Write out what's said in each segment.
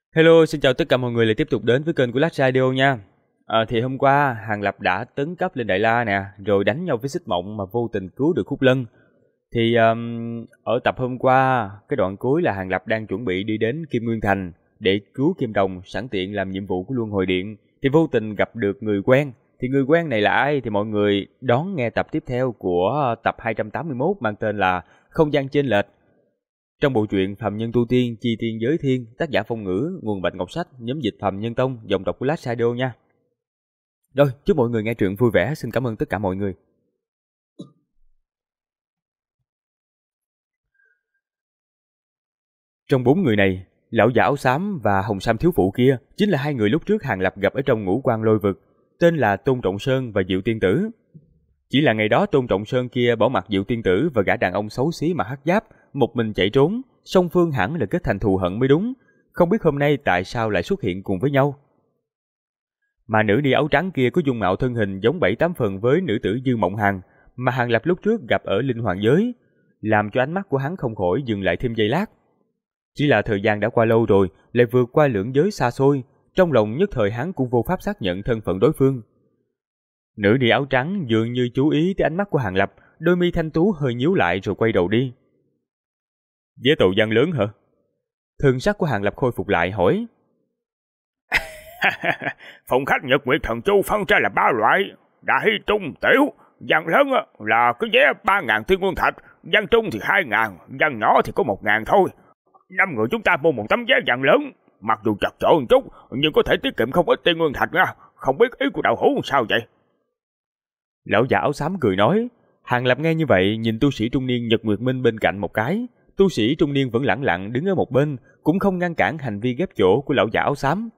Hello, xin chào tất cả mọi người lại tiếp tục đến với kênh của Last Radio nha. Thì hôm qua Hàng Lập đã tấn cấp lên Đại La nè, rồi đánh nhau với Xích Mộng mà vô tình cứu được Khúc Lân. Thì ở tập hôm qua, cái đoạn cuối là Hàng Lập đang chuẩn bị đi đến Kim Nguyên Thành để cứu Kim Đồng, sẵn tiện làm nhiệm vụ của Luân Hồi Điện. Thì vô tình gặp được người quen. Thì người quen này là ai? Thì mọi người đón nghe tập tiếp theo của tập 281 mang tên là Không gian chênh lệch. Trong bộ truyện Phàm Nhân Tu Tiên, Chi Tiên Giới Thiên, tác giả Phong Ngữ, nguồn Bạch Ngọc Sách, nhóm dịch Phàm Nhân Tông, dòng đọc của Last Radio nha. Rồi, chúc mọi người nghe truyện vui vẻ, xin cảm ơn tất cả mọi người. Trong 4 người này, lão già áo xám và hồng sam thiếu phụ kia chính là hai người lúc trước Hàng Lập gặp ở trong Ngũ Quan Lôi Vực, tên là Tôn Trọng Sơn và Diệu Tiên Tử. Chỉ là ngày đó Tôn Trọng Sơn kia bỏ mặc Diệu Tiên Tử và gã đàn ông xấu xí mà hắc giáp, một mình chạy trốn, song phương hẳn là kết thành thù hận mới đúng, không biết hôm nay tại sao lại xuất hiện cùng với nhau. Mà nữ đi áo trắng kia có dung mạo thân hình giống 7-8 phần với nữ tử Dương Mộng Hằng mà Hàng Lập lúc trước gặp ở Linh Hoàng Giới, làm cho ánh mắt của hắn không khỏi dừng lại thêm giây lát. Chỉ là thời gian đã qua lâu rồi, lại vượt qua lưỡng giới xa xôi, trong lòng nhất thời hắn cũng vô pháp xác nhận thân phận đối phương. Nữ đi áo trắng dường như chú ý tới ánh mắt của Hàng Lập, đôi mi thanh tú hơi nhíu lại rồi quay đầu đi. Vé tàu gian lớn hả? Thần sắc của Hàng Lập khôi phục lại hỏi. Phòng khách Nhật Nguyệt Thần Chu phân ra là 3 loại: đại, trung, tiểu. Gian lớn là cái vé 3.000 thiên nguyên thạch, gian trung thì 2.000, gian nhỏ thì có 1.000 thôi. 5 người chúng ta mua một tấm vé gian lớn, mặc dù chật chội một chút nhưng có thể tiết kiệm không ít thiên nguyên thạch nha. Không biết ý của đạo hữu sao vậy? Lão già áo xám cười nói. Hàng Lập nghe như vậy nhìn tu sĩ trung niên Nhật Nguyệt Minh bên cạnh một cái. Tu sĩ trung niên vẫn lẳng lặng đứng ở một bên, cũng không ngăn cản hành vi ghép chỗ của lão già áo xám.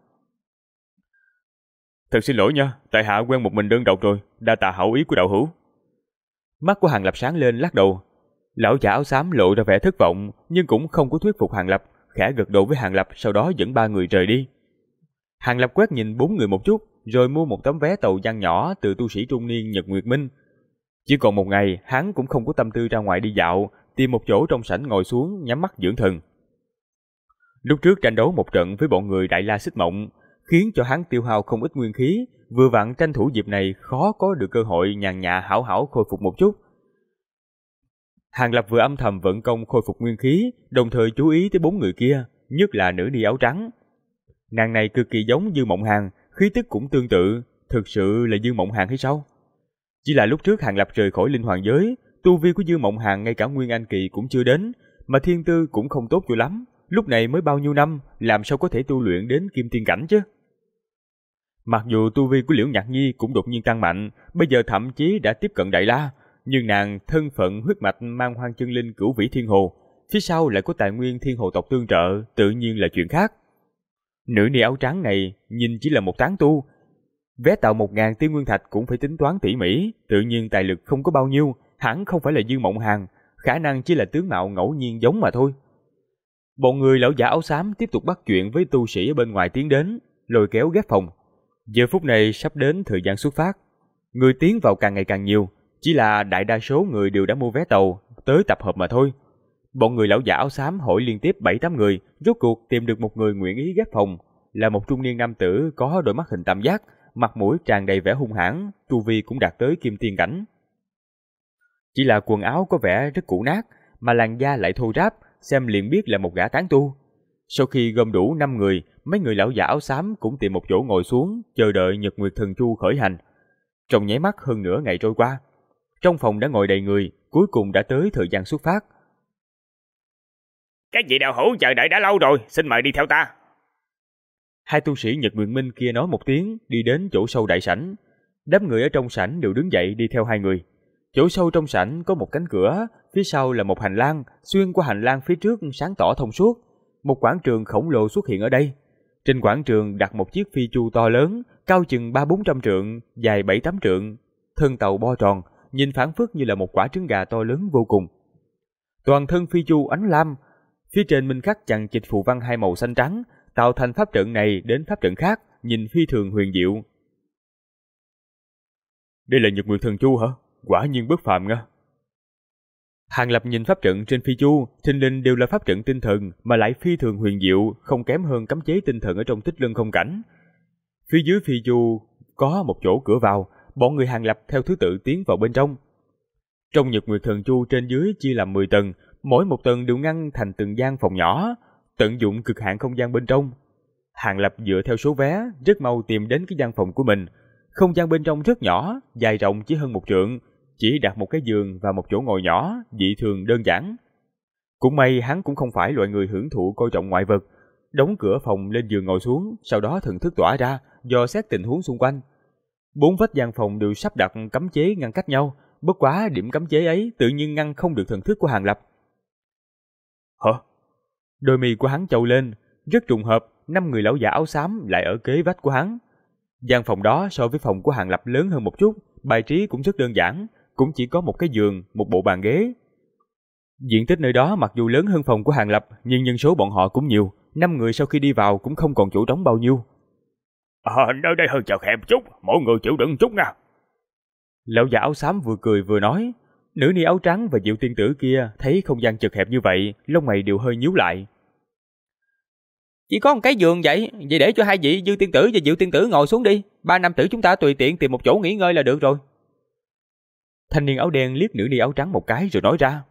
Thật xin lỗi nha, tại hạ quen một mình đơn độc rồi, đa tạ hảo ý của đạo hữu. Mắt của Hàng Lập sáng lên lắc đầu. Lão già áo xám lộ ra vẻ thất vọng, nhưng cũng không có thuyết phục Hàng Lập, khẽ gật đầu với Hàng Lập, sau đó dẫn 3 người rời đi. Hàng Lập quét nhìn 4 người một chút, rồi mua một tấm vé tàu gian nhỏ từ tu sĩ trung niên Nhật Nguyệt Minh. Chỉ còn một ngày, hắn cũng không có tâm tư ra ngoài đi dạo, tìm một chỗ trong sảnh ngồi xuống nhắm mắt dưỡng thần. Lúc trước tranh đấu một trận với bọn người Đại La Xích Mộng, khiến cho hắn tiêu hao không ít nguyên khí, vừa vặn tranh thủ dịp này khó có được cơ hội nhàn nhã hảo hảo khôi phục một chút. Hàng Lập vừa âm thầm vận công khôi phục nguyên khí, đồng thời chú ý tới 4 người kia, nhất là nữ đi áo trắng. Nàng này cực kỳ giống Dương Mộng Hàn, khí tức cũng tương tự, thực sự là Dương Mộng Hàn hay sao? Chỉ là lúc trước Hàng Lập rời khỏi Linh Hoàng Giới, tu vi của Dương Mộng Hàn ngay cả Nguyên Anh Kỳ cũng chưa đến, mà thiên tư cũng không tốt cho lắm, lúc này mới bao nhiêu năm, làm sao có thể tu luyện đến Kim Tiên cảnh chứ? Mặc dù tu vi của Liễu Nhạc Nhi cũng đột nhiên tăng mạnh, bây giờ thậm chí đã tiếp cận Đại La, nhưng nàng thân phận huyết mạch mang hoang chân linh Cửu Vĩ Thiên Hồ, phía sau lại có tài nguyên Thiên Hồ tộc tương trợ, tự nhiên là chuyện khác. Nữ ni áo trắng này nhìn chỉ là một tán tu, vé tàu 1.000 tiên nguyên thạch cũng phải tính toán tỉ mỉ, tự nhiên tài lực không có bao nhiêu, hẳn không phải là Dương Mộng Hàn, khả năng chỉ là tướng mạo ngẫu nhiên giống mà thôi. Bọn người lão giả áo xám tiếp tục bắt chuyện với tu sĩ ở bên ngoài tiến đến, lôi kéo ghép phòng. Giờ phút này sắp đến thời gian xuất phát, người tiến vào càng ngày càng nhiều, chỉ là đại đa số người đều đã mua vé tàu tới tập hợp mà thôi. Bọn người lão giả áo xám hỏi liên tiếp 7-8 người, rốt cuộc tìm được một người nguyện ý ghép phòng, là một trung niên nam tử có đôi mắt hình tam giác, mặt mũi tràn đầy vẻ hung hãn, tu vi cũng đạt tới Kim Tiên cảnh. Chỉ là quần áo có vẻ rất cũ nát, mà làn da lại thô ráp, xem liền biết là một gã tán tu. Sau khi gom đủ 5 người, mấy người lão giả áo xám cũng tìm một chỗ ngồi xuống, chờ đợi Nhật Nguyệt Thần Chu khởi hành. Trong nháy mắt hơn nửa ngày trôi qua, trong phòng đã ngồi đầy người, cuối cùng đã tới thời gian xuất phát. Các vị đạo hữu chờ đợi đã lâu rồi, xin mời đi theo ta. Hai tu sĩ Nhật Nguyệt Minh kia nói một tiếng, đi đến chỗ sâu đại sảnh. Đám người ở trong sảnh đều đứng dậy đi theo hai người. Chỗ sâu trong sảnh có một cánh cửa, phía sau là một hành lang, xuyên qua hành lang phía trước sáng tỏ thông suốt. Một quảng trường khổng lồ xuất hiện ở đây. Trên quảng trường đặt một chiếc phi chu to lớn, cao chừng 300-400 trượng, dài 7-8 trượng, thân tàu bo tròn, nhìn phảng phất như là một quả trứng gà to lớn vô cùng. Toàn thân phi chu ánh lam, phía trên minh khắc chằng chịt phù văn hai màu xanh trắng, tạo thành pháp trận này đến pháp trận khác, nhìn phi thường huyền diệu. Đây là Nhật Nguyệt Thần Chu hả? Quả nhiên bất phàm nha. Hàng Lập nhìn pháp trận trên phi chu, thình lình đều là pháp trận tinh thần mà lại phi thường huyền diệu, không kém hơn cấm chế tinh thần ở trong Tích Lân Không Cảnh. Phía dưới phi chu có một chỗ cửa vào, bọn người Hàng Lập theo thứ tự tiến vào bên trong. Trong Nhật Nguyệt Thần Chu trên dưới chia làm 10 tầng, mỗi một tầng đều ngăn thành từng gian phòng nhỏ, tận dụng cực hạn không gian bên trong. Hàng Lập dựa theo số vé, rất mau tìm đến cái gian phòng của mình. Không gian bên trong rất nhỏ, dài rộng chỉ hơn 1 trượng, chỉ đặt một cái giường và một chỗ ngồi nhỏ, dị thường đơn giản. Cũng may hắn cũng không phải loại người hưởng thụ coi trọng ngoại vật, đóng cửa phòng lên giường ngồi xuống, sau đó thần thức tỏa ra, dò xét tình huống xung quanh. 4 vách gian phòng đều sắp đặt cấm chế ngăn cách nhau, bất quá điểm cấm chế ấy tự nhiên ngăn không được thần thức của Hàng Lập. Hả? Đôi mi của hắn chau lên, rất trùng hợp, 5 người lão giả áo xám lại ở kế vách của hắn. Gian phòng đó so với phòng của Hàng Lập lớn hơn một chút, bài trí cũng rất đơn giản, cũng chỉ có một cái giường, một bộ bàn ghế. Diện tích nơi đó mặc dù lớn hơn phòng của Hàng Lập, nhưng nhân số bọn họ cũng nhiều, 5 người sau khi đi vào cũng không còn chỗ trống bao nhiêu. Nơi đây hơi chật hẹp chút, mỗi người chịu đựng chút nha. Lão già áo xám vừa cười vừa nói. Nữ ni áo trắng và Diệu tiên tử kia thấy không gian chật hẹp như vậy, lông mày đều hơi nhíu lại. Chỉ có một cái giường vậy để cho 2 vị Dư tiên tử và Diệu tiên tử ngồi xuống đi. 3 nam tử chúng ta tùy tiện tìm một chỗ nghỉ ngơi là được rồi. Thanh niên áo đen liếc nữ ni áo trắng một cái rồi nói ra.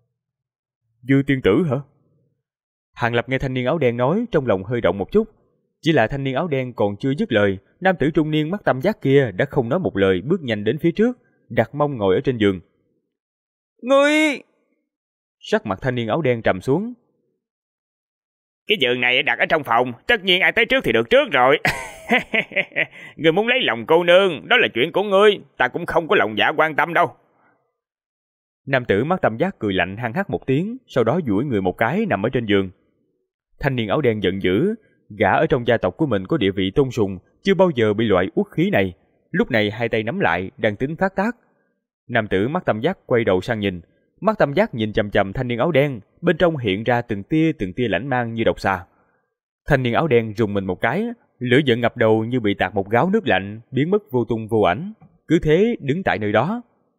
Dư tiên tử hả? Hàng Lập nghe thanh niên áo đen nói, trong lòng hơi động một chút. Chỉ là thanh niên áo đen còn chưa dứt lời, nam tử trung niên mắt tam giác kia đã không nói một lời bước nhanh đến phía trước, đặt mông ngồi ở trên giường. Ngươi! Sắc mặt thanh niên áo đen trầm xuống. Cái giường này đặt ở trong phòng, tất nhiên ai tới trước thì được trước rồi. Ngươi muốn lấy lòng cô nương, đó là chuyện của ngươi, ta cũng không có lòng dạ quan tâm đâu. Nam tử mắt tam giác cười lạnh hăng hắc một tiếng, sau đó duỗi người một cái nằm ở trên giường. Thanh niên áo đen giận dữ, gã ở trong gia tộc của mình có địa vị tôn sùng, chưa bao giờ bị loại uất khí này. Lúc này hai tay nắm lại, đang tính phát tác. Nam tử mắt tam giác quay đầu sang nhìn, mắt tam giác nhìn chằm chằm thanh niên áo đen, bên trong hiện ra từng tia lãnh mang như độc xà. Thanh niên áo đen rùng mình một cái, lửa giận ngập đầu như bị tạt một gáo nước lạnh, biến mất vô tung vô ảnh, cứ thế đứng tại nơi đó.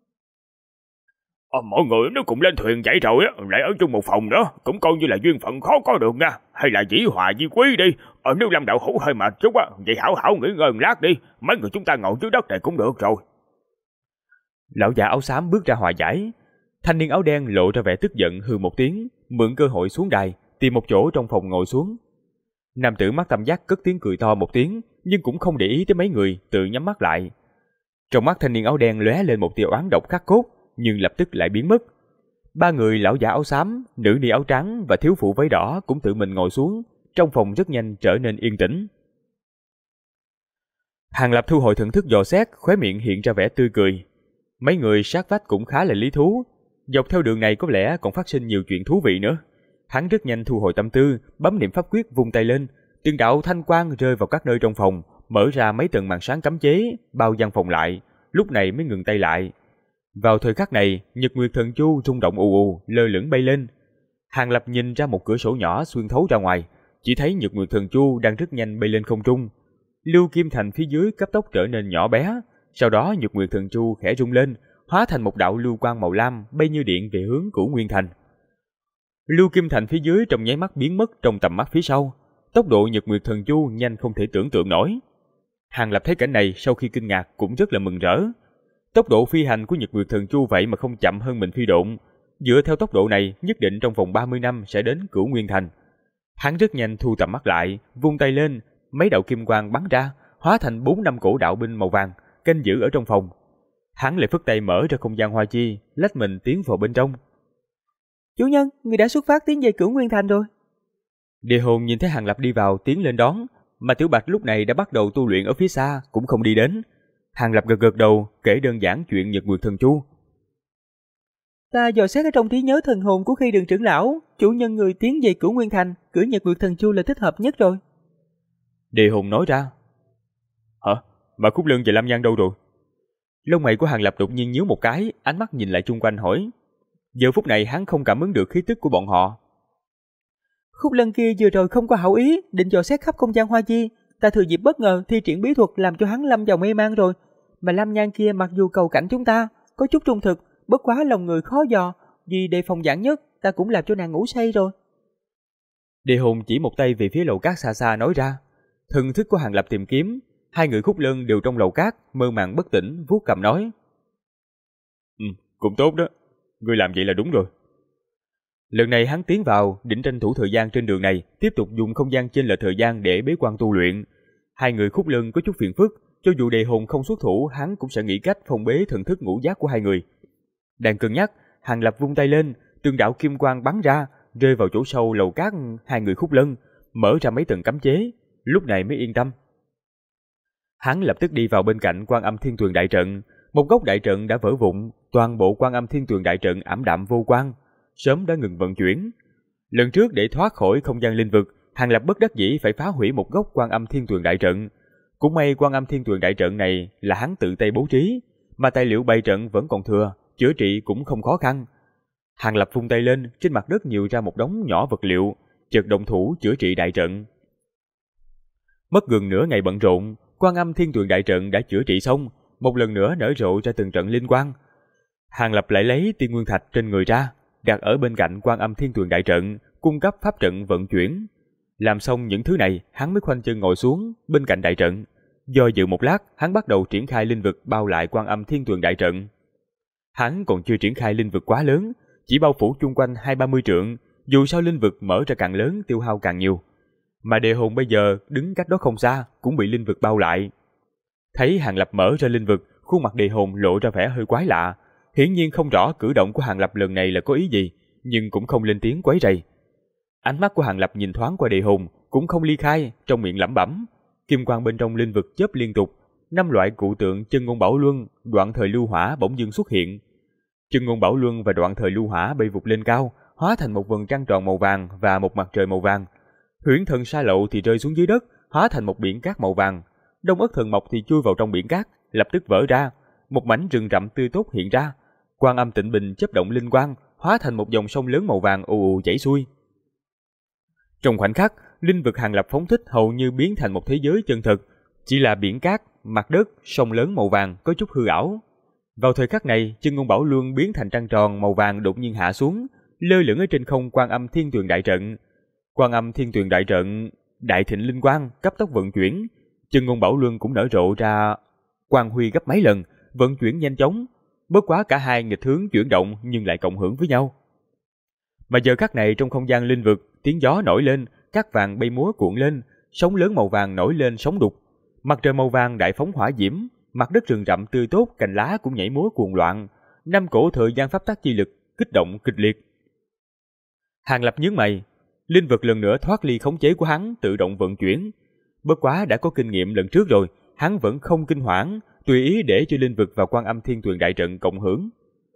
Mọi người nếu cùng lên thuyền vậy rồi lại ở chung một phòng nữa, cũng coi như là duyên phận khó có được nha. Hay là dĩ hòa vi quý đi. Nếu Lâm đạo hữu hơi mệt chút vậy hảo hảo nghỉ ngơi một lát đi, mấy người chúng ta ngồi dưới đất này cũng được rồi. Lão già áo xám bước ra hòa giải. Thanh niên áo đen lộ ra vẻ tức giận hừ một tiếng, mượn cơ hội xuống đài, tìm một chỗ trong phòng ngồi xuống. Nam tử mắt tam giác cất tiếng cười to một tiếng, nhưng cũng không để ý tới mấy người, tự nhắm mắt lại. Trong mắt thanh niên áo đen lóe lên một tia oán độc khắc cốt, nhưng lập tức lại biến mất. 3 người lão giả áo xám, nữ ni áo trắng và thiếu phụ váy đỏ cũng tự mình ngồi xuống, trong phòng rất nhanh trở nên yên tĩnh. Hàng Lập thu hồi thần thức dò xét, khóe miệng hiện ra vẻ tươi cười. Mấy người sát vách cũng khá là lý thú, dọc theo đường này có lẽ còn phát sinh nhiều chuyện thú vị nữa. Hắn rất nhanh thu hồi tâm tư, bấm niệm pháp quyết vung tay lên, từng đạo thanh quang rơi vào các nơi trong phòng, mở ra mấy tầng màn sáng cấm chế, bao gian phòng lại, lúc này mới ngừng tay lại. Vào thời khắc này, Nhật Nguyệt Thần Chu rung động ù ù, lơ lửng bay lên. Hàng Lập nhìn ra một cửa sổ nhỏ xuyên thấu ra ngoài, chỉ thấy Nhật Nguyệt Thần Chu đang rất nhanh bay lên không trung. Lưu Kim Thành phía dưới cấp tốc trở nên nhỏ bé, sau đó Nhật Nguyệt Thần Chu khẽ rung lên, hóa thành một đạo lưu quang màu lam bay như điện về hướng Cửu Nguyên Thành. Lưu Kim Thành phía dưới trong nháy mắt biến mất trong tầm mắt phía sau, tốc độ Nhật Nguyệt Thần Chu nhanh không thể tưởng tượng nổi. Hàng Lập thấy cảnh này sau khi kinh ngạc cũng rất là mừng rỡ. Tốc độ phi hành của Nhật Nguyệt Thần Chu vậy mà không chậm hơn mình phi độn, dựa theo tốc độ này nhất định trong vòng 30 năm sẽ đến Cửu Nguyên Thành. Hắn rất nhanh thu tầm mắt lại, vung tay lên, mấy đạo kim quang bắn ra, hóa thành 4-5 cổ đạo binh màu vàng, canh giữ ở trong phòng. Hắn lại phất tay mở ra không gian hoa chi, lách mình tiến vào bên trong. Chủ nhân, người đã xuất phát tiến về Cửu Nguyên Thành rồi. Địa Hồn nhìn thấy Hàng Lập đi vào tiến lên đón, mà Tiểu Bạch lúc này đã bắt đầu tu luyện ở phía xa, cũng không đi đến. Hàng Lập gật gật đầu, kể đơn giản chuyện Nhật Nguyệt Thần Chu. Ta dò xét ở trong trí nhớ thần hồn của Khi Đường trưởng lão, chủ nhân người tiến về Cửu Nguyên Thành, cử Nhật Nguyệt Thần Chu là thích hợp nhất rồi. Địa Hồn nói ra. Hả? Mà Khúc Lân và Lam Nhan đâu rồi? Lông mày của Hàng Lập đột nhiên nhíu một cái, ánh mắt nhìn lại chung quanh hỏi. Giờ phút này hắn không cảm ứng được khí tức của bọn họ. Khúc Lân kia vừa rồi không có hảo ý, định dò xét khắp không gian hoa chi. Ta thừa dịp bất ngờ thi triển bí thuật làm cho hắn lâm vào mê man rồi. Mà Lam Nhan kia mặc dù cầu cảnh chúng ta, có chút trung thực, bất quá lòng người khó dò, vì đề phòng vạn nhất, ta cũng làm cho nàng ngủ say rồi. Đề hồn chỉ một tay về phía lầu cát xa xa nói ra. Thần thức của Hàng Lập tìm kiếm, hai người Khúc Lân đều trong lầu cát, mơ màng bất tỉnh, vuốt cằm nói. Cũng tốt đó, ngươi làm vậy là đúng rồi. Lần này hắn tiến vào, định tranh thủ thời gian trên đường này, tiếp tục dùng không gian chênh lệch thời gian để bế quan tu luyện. Hai người Khúc Lân có chút phiền phức, cho dù đề hồn không xuất thủ, hắn cũng sẽ nghĩ cách phong bế thần thức ngũ giác của hai người. Đang cân nhắc, Hàng Lập vung tay lên, từng đạo kim quang bắn ra, rơi vào chỗ sâu lầu cát hai người Khúc Lân, mở ra mấy tầng cấm chế, lúc này mới yên tâm. Hắn lập tức đi vào bên cạnh Quan Âm Thiên Tuyền đại trận, một góc đại trận đã vỡ vụn, toàn bộ Quan Âm Thiên Tuyền đại trận ảm đạm vô quang, sớm đã ngừng vận chuyển. Lần trước để thoát khỏi không gian linh vực, Hàng Lập bất đắc dĩ phải phá hủy một góc Quan Âm Thiên Tuyền đại trận. Cũng may Quan Âm Thiên Tuyền đại trận này là hắn tự tay bố trí, mà tài liệu bày trận vẫn còn thừa, chữa trị cũng không khó khăn. Hàng Lập vung tay lên, trên mặt đất nhiều ra một đống nhỏ vật liệu, chợt động thủ chữa trị đại trận. Mất gần nửa ngày bận rộn, Quan Âm Thiên Tuyền đại trận đã chữa trị xong, một lần nữa nở rộ ra từng trận linh quang. Hàng Lập lại lấy tiên nguyên thạch trên người ra, đặt ở bên cạnh Quan Âm Thiên Tuyền đại trận, cung cấp pháp trận vận chuyển. Làm xong những thứ này, hắn mới khoanh chân ngồi xuống bên cạnh đại trận. Do dự một lát, hắn bắt đầu triển khai linh vực bao lại Quan Âm Thiên Tuyền đại trận. Hắn còn chưa triển khai linh vực quá lớn, chỉ bao phủ chung quanh 20-30 trượng, dù sao linh vực mở ra càng lớn tiêu hao càng nhiều. Mà đề hồn bây giờ đứng cách đó không xa, cũng bị linh vực bao lại. Thấy Hàng Lập mở ra linh vực, khuôn mặt đề hồn lộ ra vẻ hơi quái lạ. Hiển nhiên không rõ cử động của Hàng Lập lần này là có ý gì, nhưng cũng không lên tiếng quấy rầy. Ánh mắt của Hàng Lập nhìn thoáng qua đề hồn, cũng không ly khai, trong miệng lẩm bẩm. Kim quang bên trong linh vực chớp liên tục, 5 loại cụ tượng chân ngôn bảo luân, đoạn thời lưu hỏa bỗng dưng xuất hiện. Chân ngôn bảo luân và đoạn thời lưu hỏa bay vụt lên cao, hóa thành một vầng trăng tròn màu vàng và một mặt trời màu vàng. Huyễn thần sa lậu thì rơi xuống dưới đất, hóa thành một biển cát màu vàng. Đông ất thần mộc thì chui vào trong biển cát, lập tức vỡ ra, một mảnh rừng rậm tươi tốt hiện ra. Quan Âm Tịnh Bình chớp động linh quang, hóa thành một dòng sông lớn màu vàng ù ù chảy xuôi. Trong khoảnh khắc, linh vực Hàng Lập phóng thích hầu như biến thành một thế giới chân thực, chỉ là biển cát, mặt đất, sông lớn màu vàng có chút hư ảo. Vào thời khắc này, chân ngôn bảo luân biến thành trăng tròn màu vàng đột nhiên hạ xuống, lơ lửng ở trên không Quan Âm Thiên Tuyền đại trận. Quan Âm Thiên Tuyền đại trận đại thịnh linh quang cấp tốc vận chuyển, chân ngôn bảo luân cũng nở rộ ra quang huy gấp mấy lần, vận chuyển nhanh chóng. Bất quá cả hai nghịch hướng chuyển động nhưng lại cộng hưởng với nhau. Mà giờ khắc này trong không gian linh vực, tiếng gió nổi lên, cát vàng bay múa cuộn lên, sóng lớn màu vàng nổi lên sóng đục. Mặt trời màu vàng đại phóng hỏa diễm, mặt đất rừng rậm tươi tốt, cành lá cũng nhảy múa cuồng loạn. 5 cổ thời gian pháp tắc chi lực kích động kịch liệt. Hàng Lập nhướng mày, linh vực lần nữa thoát ly khống chế của hắn, tự động vận chuyển. Bất quá đã có kinh nghiệm lần trước rồi, hắn vẫn không kinh hoảng, tùy ý để cho linh vực và Quan Âm Thiên Tuyền đại trận cộng hưởng.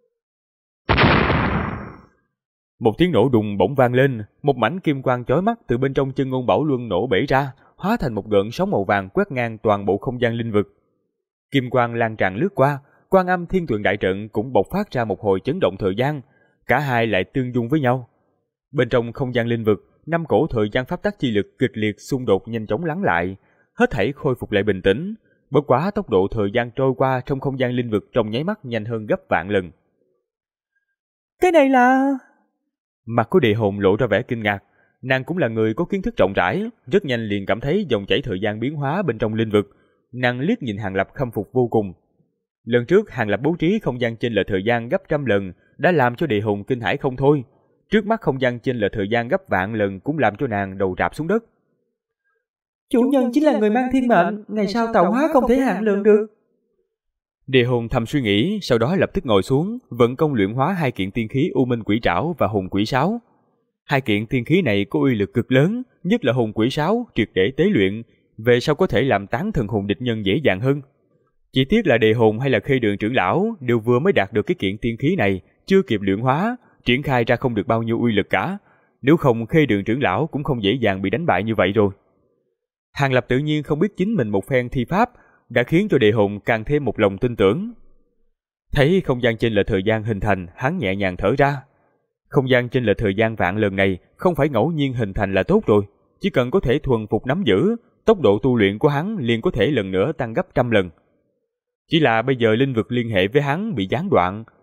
Một tiếng nổ đùng bỗng vang lên, một mảnh kim quang chói mắt từ bên trong chân ngôn bảo luân nổ bể ra, hóa thành một gợn sóng màu vàng quét ngang toàn bộ không gian linh vực. Kim quang lan tràn lướt qua, Quan Âm Thiên Tuyền đại trận cũng bộc phát ra một hồi chấn động thời gian, cả hai lại tương dung với nhau. Bên trong không gian linh vực, 5 cổ thời gian pháp tắc chi lực kịch liệt xung đột nhanh chóng lắng lại, hết thảy khôi phục lại bình tĩnh. Bất quá tốc độ thời gian trôi qua trong không gian linh vực trong nháy mắt nhanh hơn gấp vạn lần. Cái này là... Mặt của địa hồn lộ ra vẻ kinh ngạc, nàng cũng là người có kiến thức rộng rãi, rất nhanh liền cảm thấy dòng chảy thời gian biến hóa bên trong linh vực. Nàng liếc nhìn Hàng Lập khâm phục vô cùng. Lần trước Hàng Lập bố trí không gian chênh lệch thời gian gấp trăm lần đã làm cho địa hồn kinh hãi không thôi. Trước mắt không gian chênh lệch thời gian gấp vạn lần cũng làm cho nàng đầu rạp xuống đất. Chủ nhân chính là người mang thiên mệnh, ngày sau tạo hóa không thể hạn lượng được. Địa hồn thầm suy nghĩ, sau đó lập tức ngồi xuống, vận công luyện hóa 2 kiện tiên khí U Minh Quỷ Trảo và Hồn Quỷ Sáo. 2 kiện tiên khí này có uy lực cực lớn, nhất là Hồn Quỷ Sáo triệt để tế luyện, về sau có thể làm tán thần hồn địch nhân dễ dàng hơn. Chỉ tiếc là Đề Hồn hay là Khê Đường trưởng lão đều vừa mới đạt được cái kiện tiên khí này, chưa kịp luyện hóa, triển khai ra không được bao nhiêu uy lực cả. Nếu không Khê Đường trưởng lão cũng không dễ dàng bị đánh bại như vậy rồi. Hàng Lập tự nhiên không biết chính mình một phen thi pháp đã khiến cho Đề Hồn càng thêm một lòng tin tưởng. Thấy không gian chênh lệch thời gian hình thành, hắn nhẹ nhàng thở ra. Không gian chênh lệch thời gian vạn lần này không phải ngẫu nhiên hình thành là tốt rồi, chỉ cần có thể thuần phục nắm giữ, tốc độ tu luyện của hắn liền có thể lần nữa tăng gấp trăm lần. Chỉ là bây giờ linh vực liên hệ với hắn bị gián đoạn,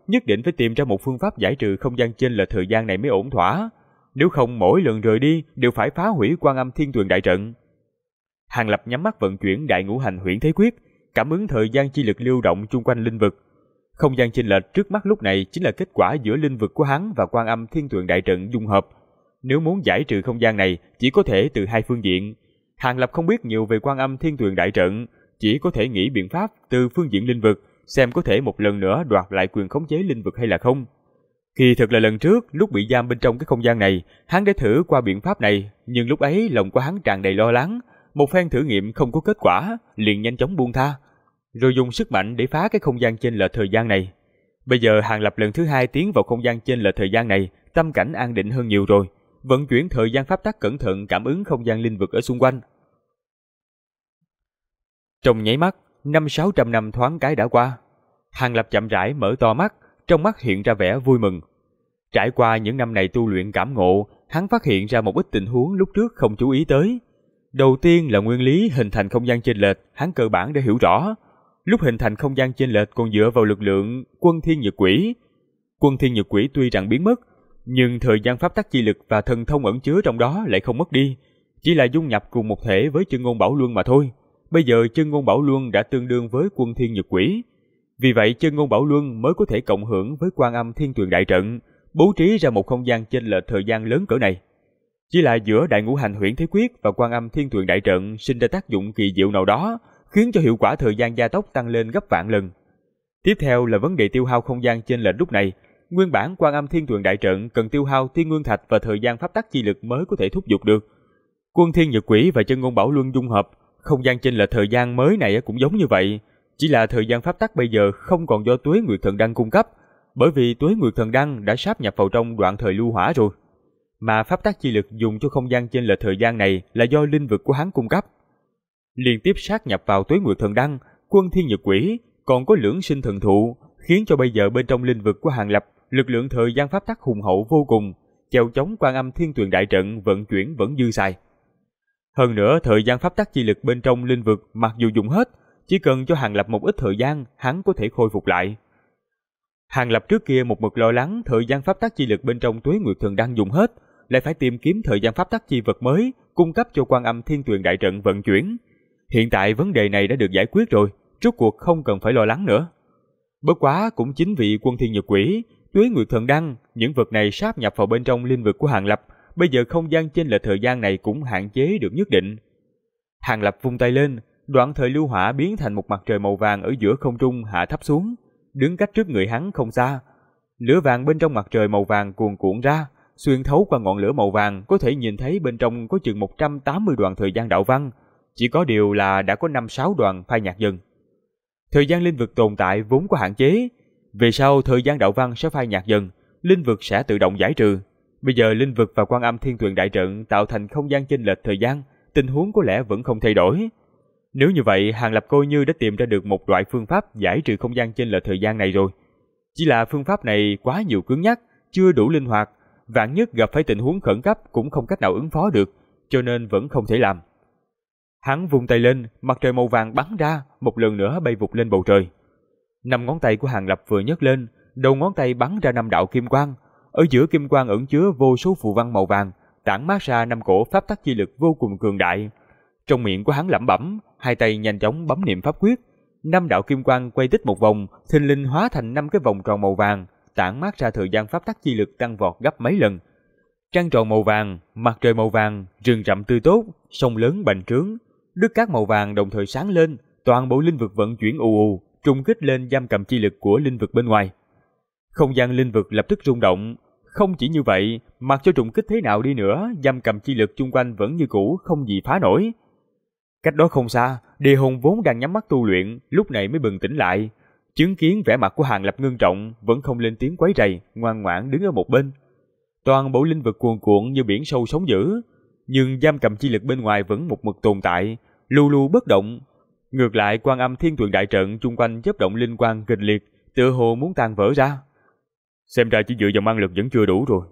nhất định phải tìm ra một phương pháp giải trừ không gian chênh lệch thời gian này mới ổn thỏa. Nếu không mỗi lần rời đi đều phải phá hủy Quan Âm Thiên Tuyền đại trận. Hàng Lập nhắm mắt vận chuyển Đại Ngũ Hành Huyễn Thế Quyết, cảm ứng thời gian chi lực lưu động chung quanh linh vực. Không gian chênh lệch trước mắt lúc này chính là kết quả giữa linh vực của hắn và Quan Âm Thiên Tuyền đại trận dung hợp. Nếu muốn giải trừ không gian này, chỉ có thể từ hai phương diện. Hàng Lập không biết nhiều về Quan Âm Thiên Tuyền đại trận, chỉ có thể nghĩ biện pháp từ phương diện linh vực, xem có thể một lần nữa đoạt lại quyền khống chế linh vực hay là không. Kỳ thực là lần trước, lúc bị giam bên trong cái không gian này, hắn đã thử qua biện pháp này, nhưng lúc ấy lòng của hắn tràn đầy lo lắng, một phen thử nghiệm không có kết quả, liền nhanh chóng buông tha, rồi dùng sức mạnh để phá cái không gian chênh lệch thời gian này. Bây giờ Hàng Lập lần thứ hai tiến vào không gian chênh lệch thời gian này, tâm cảnh an định hơn nhiều rồi, vận chuyển thời gian pháp tắc cẩn thận cảm ứng không gian linh vực ở xung quanh. Trong nháy mắt, 500-600 năm thoáng cái đã qua. Hàng Lập chậm rãi mở to mắt, trong mắt hiện ra vẻ vui mừng. Trải qua những năm này tu luyện cảm ngộ, hắn phát hiện ra một ít tình huống lúc trước không chú ý tới. Đầu tiên là nguyên lý hình thành không gian chênh lệch, hắn cơ bản đã hiểu rõ. Lúc hình thành không gian chênh lệch còn dựa vào lực lượng Quân Thiên Nhật Quỷ. Quân Thiên Nhật Quỷ tuy rằng biến mất, nhưng thời gian pháp tắc chi lực và thần thông ẩn chứa trong đó lại không mất đi, chỉ là dung nhập cùng một thể với Chân Ngôn Bảo Luân mà thôi. Bây giờ Chân Ngôn Bảo Luân đã tương đương với Quân Thiên Nhật Quỷ, vì vậy Chân Ngôn Bảo Luân mới có thể cộng hưởng với Quan Âm Thiên Tuyền đại trận, bố trí ra một không gian chênh lệch thời gian lớn cỡ này. Chỉ là giữa Đại Ngũ Hành Huyễn Thế Quyết và Quan Âm Thiên Tuyền đại trận sinh ra tác dụng kỳ diệu nào đó, khiến cho hiệu quả thời gian gia tốc tăng lên gấp vạn lần. Tiếp theo là vấn đề tiêu hao không gian chênh lệch lúc này. Nguyên bản Quan Âm Thiên Tuyền đại trận cần tiêu hao Tiên Nguyên Thạch và thời gian pháp tắc chi lực mới có thể thúc giục được. Quân Thiên Nhật Quỷ và Chân Ngôn Bảo Luân dung hợp, không gian chênh lệch thời gian mới này cũng giống như vậy, chỉ là thời gian pháp tắc bây giờ không còn do Tuế Nguyệt Thần Đăng cung cấp, bởi vì Tuế Nguyệt Thần Đăng đã sáp nhập vào trong đoạn thời lưu hỏa rồi, mà pháp tắc chi lực dùng cho không gian chênh lệch thời gian này là do linh vực của hắn cung cấp. Liên tiếp sát nhập vào Tuế Nguyệt Thần Đăng, Quân Thiên Nhật Quỷ còn có Lưỡng Sinh Thần Thụ, khiến cho bây giờ bên trong linh vực của Hàng Lập, lực lượng thời gian pháp tắc hùng hậu vô cùng, chèo chống Quan Âm Thiên Tuyền đại trận vận chuyển vẫn dư xài. Hơn nữa, thời gian pháp tắc chi lực bên trong linh vực mặc dù dùng hết, chỉ cần cho Hàng Lập một ít thời gian, hắn có thể khôi phục lại. Hàng Lập trước kia một mực lo lắng thời gian pháp tắc chi lực bên trong Tuế Nguyệt Thần Đăng dùng hết, lại phải tìm kiếm thời gian pháp tắc chi vật mới cung cấp cho Quan Âm Thiên Tuyền đại trận vận chuyển. Hiện tại vấn đề này đã được giải quyết rồi, rốt cuộc không cần phải lo lắng nữa. Bất quá cũng chính vì Quân Thiên Nhật Quỷ, Tuế Nguyệt Thần Đăng, những vật này sáp nhập vào bên trong linh vực của Hàng Lập, bây giờ không gian chênh lệch thời gian này cũng hạn chế được nhất định. Hàng Lập vung tay lên, đoạn thời lưu hỏa biến thành một mặt trời màu vàng ở giữa không trung hạ thấp xuống, đứng cách trước người hắn không xa. Lửa vàng bên trong mặt trời màu vàng cuồn cuộn ra, xuyên thấu qua ngọn lửa màu vàng có thể nhìn thấy bên trong có chừng 180 đoàn thời gian đạo văn, chỉ có điều là đã có 5-6 đoàn phai nhạt dần. Thời gian linh vực tồn tại vốn có hạn chế, về sau thời gian đạo văn sẽ phai nhạt dần, linh vực sẽ tự động giải trừ. Bây giờ linh vực và Quan Âm Thiên Tuyền đại trận tạo thành không gian chênh lệch thời gian, tình huống có lẽ vẫn không thay đổi. Nếu như vậy, Hàng Lập coi như đã tìm ra được một loại phương pháp giải trừ không gian chênh lệch thời gian này rồi. Chỉ là phương pháp này quá nhiều cứng nhắc, chưa đủ linh hoạt, vạn nhất gặp phải tình huống khẩn cấp cũng không cách nào ứng phó được, cho nên vẫn không thể làm. Hắn vung tay lên, mặt trời màu vàng bắn ra, một lần nữa bay vụt lên bầu trời. 5 ngón tay của Hàng Lập vừa nhấc lên, đầu ngón tay bắn ra 5 đạo kim quang, ở giữa kim quang ẩn chứa vô số phù văn màu vàng, tản mát ra 5 cổ pháp tắc chi lực vô cùng cường đại. Trong miệng của hắn lẩm bẩm, hai tay nhanh chóng bấm niệm pháp quyết, 5 đạo kim quang quay tích một vòng, thình lình hóa thành 5 cái vòng tròn màu vàng, tản mát ra thời gian pháp tắc chi lực tăng vọt gấp mấy lần. Trăng tròn màu vàng, mặt trời màu vàng, rừng rậm tươi tốt, sông lớn bành trướng, đất cát màu vàng đồng thời sáng lên, toàn bộ linh vực vận chuyển ù ù, trùng kích lên giam cầm chi lực của linh vực bên ngoài. Không gian linh vực lập tức rung động. Không chỉ như vậy, mặc cho trùng kích thế nào đi nữa, giam cầm chi lực chung quanh vẫn như cũ, không gì phá nổi. Cách đó không xa, Địa Hồn vốn đang nhắm mắt tu luyện, lúc này mới bừng tỉnh lại, chứng kiến vẻ mặt của Hàng Lập ngưng trọng, vẫn không lên tiếng quấy rầy, ngoan ngoãn đứng ở một bên. Toàn bộ linh vực cuồn cuộn như biển sâu sóng dữ, nhưng giam cầm chi lực bên ngoài vẫn một mực tồn tại, lu lu bất động. Ngược lại, Quan Âm Thiên Tuyền đại trận chung quanh chớp động linh quang kịch liệt, tựa hồ muốn tan vỡ ra. Xem ra chỉ dựa vào mang lực vẫn chưa đủ rồi.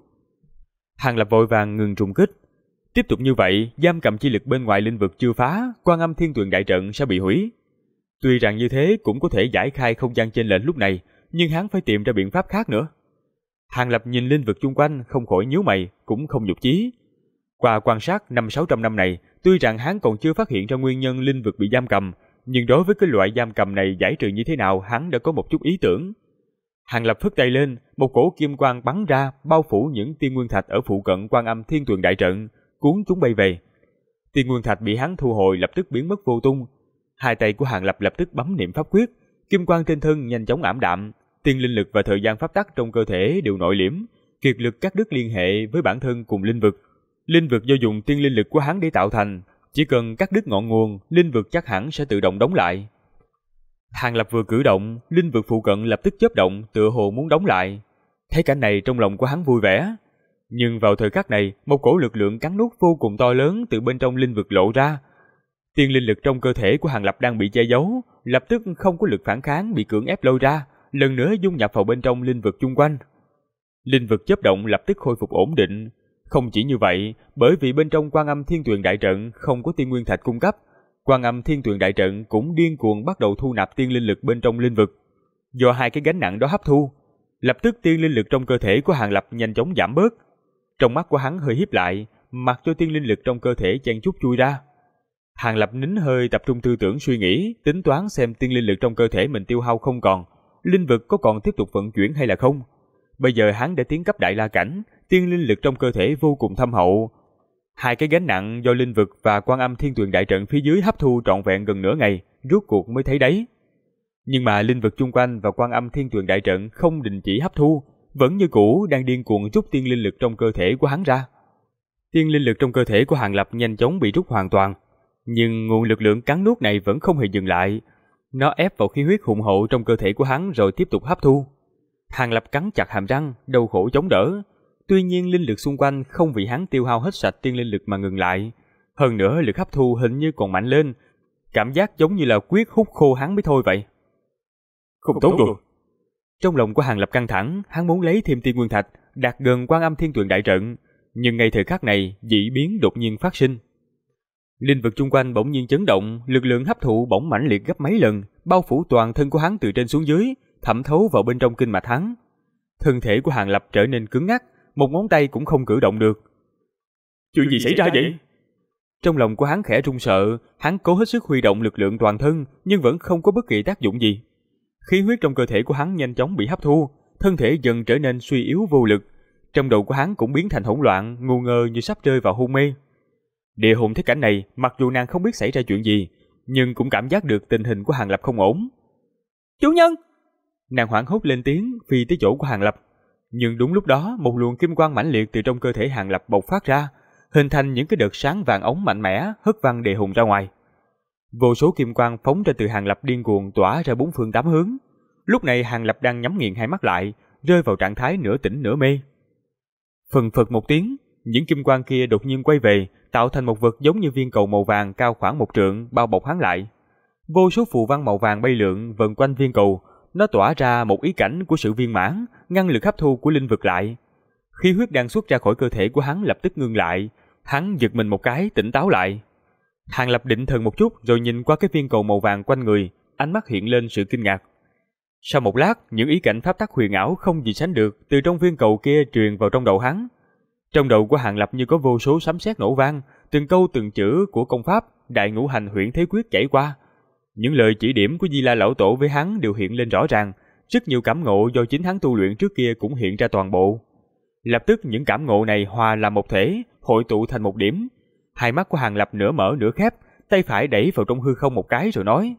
Hàng Lập vội vàng ngừng trùng kích. Tiếp tục như vậy, giam cầm chi lực bên ngoài linh vực chưa phá, Quan Âm Thiên Tuyền đại trận sẽ bị hủy. Tuy rằng như thế cũng có thể giải khai không gian chênh lệch lúc này, nhưng hắn phải tìm ra biện pháp khác nữa. Hàng Lập nhìn linh vực chung quanh không khỏi nhíu mày, cũng không nhục chí. Qua quan sát 500-600 năm này, tuy rằng hắn còn chưa phát hiện ra nguyên nhân linh vực bị giam cầm, nhưng đối với cái loại giam cầm này giải trừ như thế nào hắn đã có một chút ý tưởng. Hàng Lập phất tay lên, một cổ kim quang bắn ra, bao phủ những tiên nguyên thạch ở phụ cận Quan Âm Thiên Tuyền đại trận, cuốn chúng bay về. Tiên nguyên thạch bị hắn thu hồi lập tức biến mất vô tung. Hai tay của Hàng Lập lập tức bấm niệm pháp quyết, kim quang trên thân nhanh chóng ảm đạm, tiên linh lực và thời gian pháp tắc trong cơ thể đều nội liễm, kiệt lực cắt đứt liên hệ với bản thân cùng linh vực. Linh vực do dùng tiên linh lực của hắn để tạo thành, chỉ cần cắt đứt ngọn nguồn, linh vực chắc hẳn sẽ tự động đóng lại. Hàng Lập vừa cử động, linh vực phụ cận lập tức chớp động, tựa hồ muốn đóng lại. Thấy cảnh này trong lòng của hắn vui vẻ. Nhưng vào thời khắc này, một cổ lực lượng cắn nuốt vô cùng to lớn từ bên trong linh vực lộ ra. Tiên linh lực trong cơ thể của Hàng Lập đang bị che giấu, lập tức không có lực phản kháng, bị cưỡng ép lôi ra, lần nữa dung nhập vào bên trong linh vực chung quanh. Linh vực chớp động lập tức khôi phục ổn định. Không chỉ như vậy, bởi vì bên trong Quan Âm Thiên Tuyền đại trận không có tiên nguyên thạch cung cấp, Quan Âm Thiên Tuyền đại trận cũng điên cuồng bắt đầu thu nạp tiên linh lực bên trong linh vực. Do hai cái gánh nặng đó hấp thu, lập tức tiên linh lực trong cơ thể của Hàng Lập nhanh chóng giảm bớt. Trong mắt của hắn hơi híp lại, mặc cho tiên linh lực trong cơ thể chen chút chui ra. Hàng Lập nín hơi tập trung tư tưởng suy nghĩ, tính toán xem tiên linh lực trong cơ thể mình tiêu hao không còn, linh vực có còn tiếp tục vận chuyển hay là không. Bây giờ hắn đã tiến cấp Đại La cảnh, tiên linh lực trong cơ thể vô cùng thâm hậu. Hai cái gánh nặng do linh vực và Quan Âm Thiên Tuyền đại trận phía dưới hấp thu trọn vẹn gần nửa ngày, rốt cuộc mới thấy đấy. Nhưng mà linh vực chung quanh và Quan Âm Thiên Tuyền đại trận không đình chỉ hấp thu, vẫn như cũ đang điên cuồng rút tiên linh lực trong cơ thể của hắn ra. Tiên linh lực trong cơ thể của Hàng Lập nhanh chóng bị rút hoàn toàn, nhưng nguồn lực lượng cắn nuốt này vẫn không hề dừng lại. Nó ép vào khí huyết hùng hậu trong cơ thể của hắn rồi tiếp tục hấp thu. Hàng Lập cắn chặt hàm răng, đau khổ chống đỡ. Tuy nhiên linh lực xung quanh không vì hắn tiêu hao hết sạch tiên linh lực mà ngừng lại. Hơn nữa lực hấp thu hình như còn mạnh lên. Cảm giác giống như là quyết hút khô hắn mới thôi vậy. Không tốt rồi. Trong lòng của Hàng Lập căng thẳng, hắn muốn lấy thêm tiên nguyên thạch, đạt gần Quan Âm Thiên Tuyền đại trận. Nhưng ngay thời khắc này, dị biến đột nhiên phát sinh. Linh vực chung quanh bỗng nhiên chấn động, lực lượng hấp thụ bỗng mãnh liệt gấp mấy lần, bao phủ toàn thân của hắn từ trên xuống dưới, thẩm thấu vào bên trong kinh mạch hắn. Thân thể của Hàng Lập trở nên cứng ngắc, một ngón tay cũng không cử động được. Chuyện gì xảy ra vậy? Trong lòng của hắn khẽ run sợ, hắn cố hết sức huy động lực lượng toàn thân, nhưng vẫn không có bất kỳ tác dụng gì. Khí huyết trong cơ thể của hắn nhanh chóng bị hấp thu, thân thể dần trở nên suy yếu vô lực. Trong đầu của hắn cũng biến thành hỗn loạn, ngu ngơ như sắp rơi vào hôn mê. Địa Hồn thấy cảnh này, mặc dù nàng không biết xảy ra chuyện gì, nhưng cũng cảm giác được tình hình của Hàng Lập không ổn. Chủ nhân! Nàng hoảng hốt lên tiếng, phi tới chỗ của Hàng Lập. Nhưng đúng lúc đó, một luồng kim quang mãnh liệt từ trong cơ thể Hàng Lập bộc phát ra, hình thành những cái đợt sáng vàng ống mạnh mẽ, hất văng Địa Hồn ra ngoài. Vô số kim quang phóng ra từ Hàng Lập điên cuồng tỏa ra bốn phương tám hướng. Lúc này Hàng Lập đang nhắm nghiền hai mắt lại, rơi vào trạng thái nửa tỉnh nửa mê. Phần phật một tiếng, những kim quang kia đột nhiên quay về, tạo thành một vật giống như viên cầu màu vàng cao khoảng 1 trượng bao bọc hắn lại. Vô số phù văn màu vàng bay lượn vần quanh viên cầu, nó tỏa ra một ý cảnh của sự viên mãn, ngăn lực hấp thu của linh vực lại. Khí huyết đang xuất ra khỏi cơ thể của hắn lập tức ngưng lại, hắn giật mình một cái, tỉnh táo lại. Hàng Lập định thần một chút rồi nhìn qua cái viên cầu màu vàng quanh người, ánh mắt hiện lên sự kinh ngạc. Sau một lát, những ý cảnh pháp tắc huyền ảo không gì sánh được từ trong viên cầu kia truyền vào trong đầu hắn. Trong đầu của Hàng Lập như có vô số sấm sét nổ vang, từng câu từng chữ của công pháp Đại Ngũ Hành Huyễn Thế Quyết chảy qua. Những lời chỉ điểm của Di La lão tổ với hắn đều hiện lên rõ ràng, rất nhiều cảm ngộ do chính hắn tu luyện trước kia cũng hiện ra toàn bộ. Lập tức những cảm ngộ này hòa làm một thể, hội tụ thành một điểm. Hai mắt của Hàng Lập nửa mở nửa khép, tay phải đẩy vào trong hư không một cái rồi nói: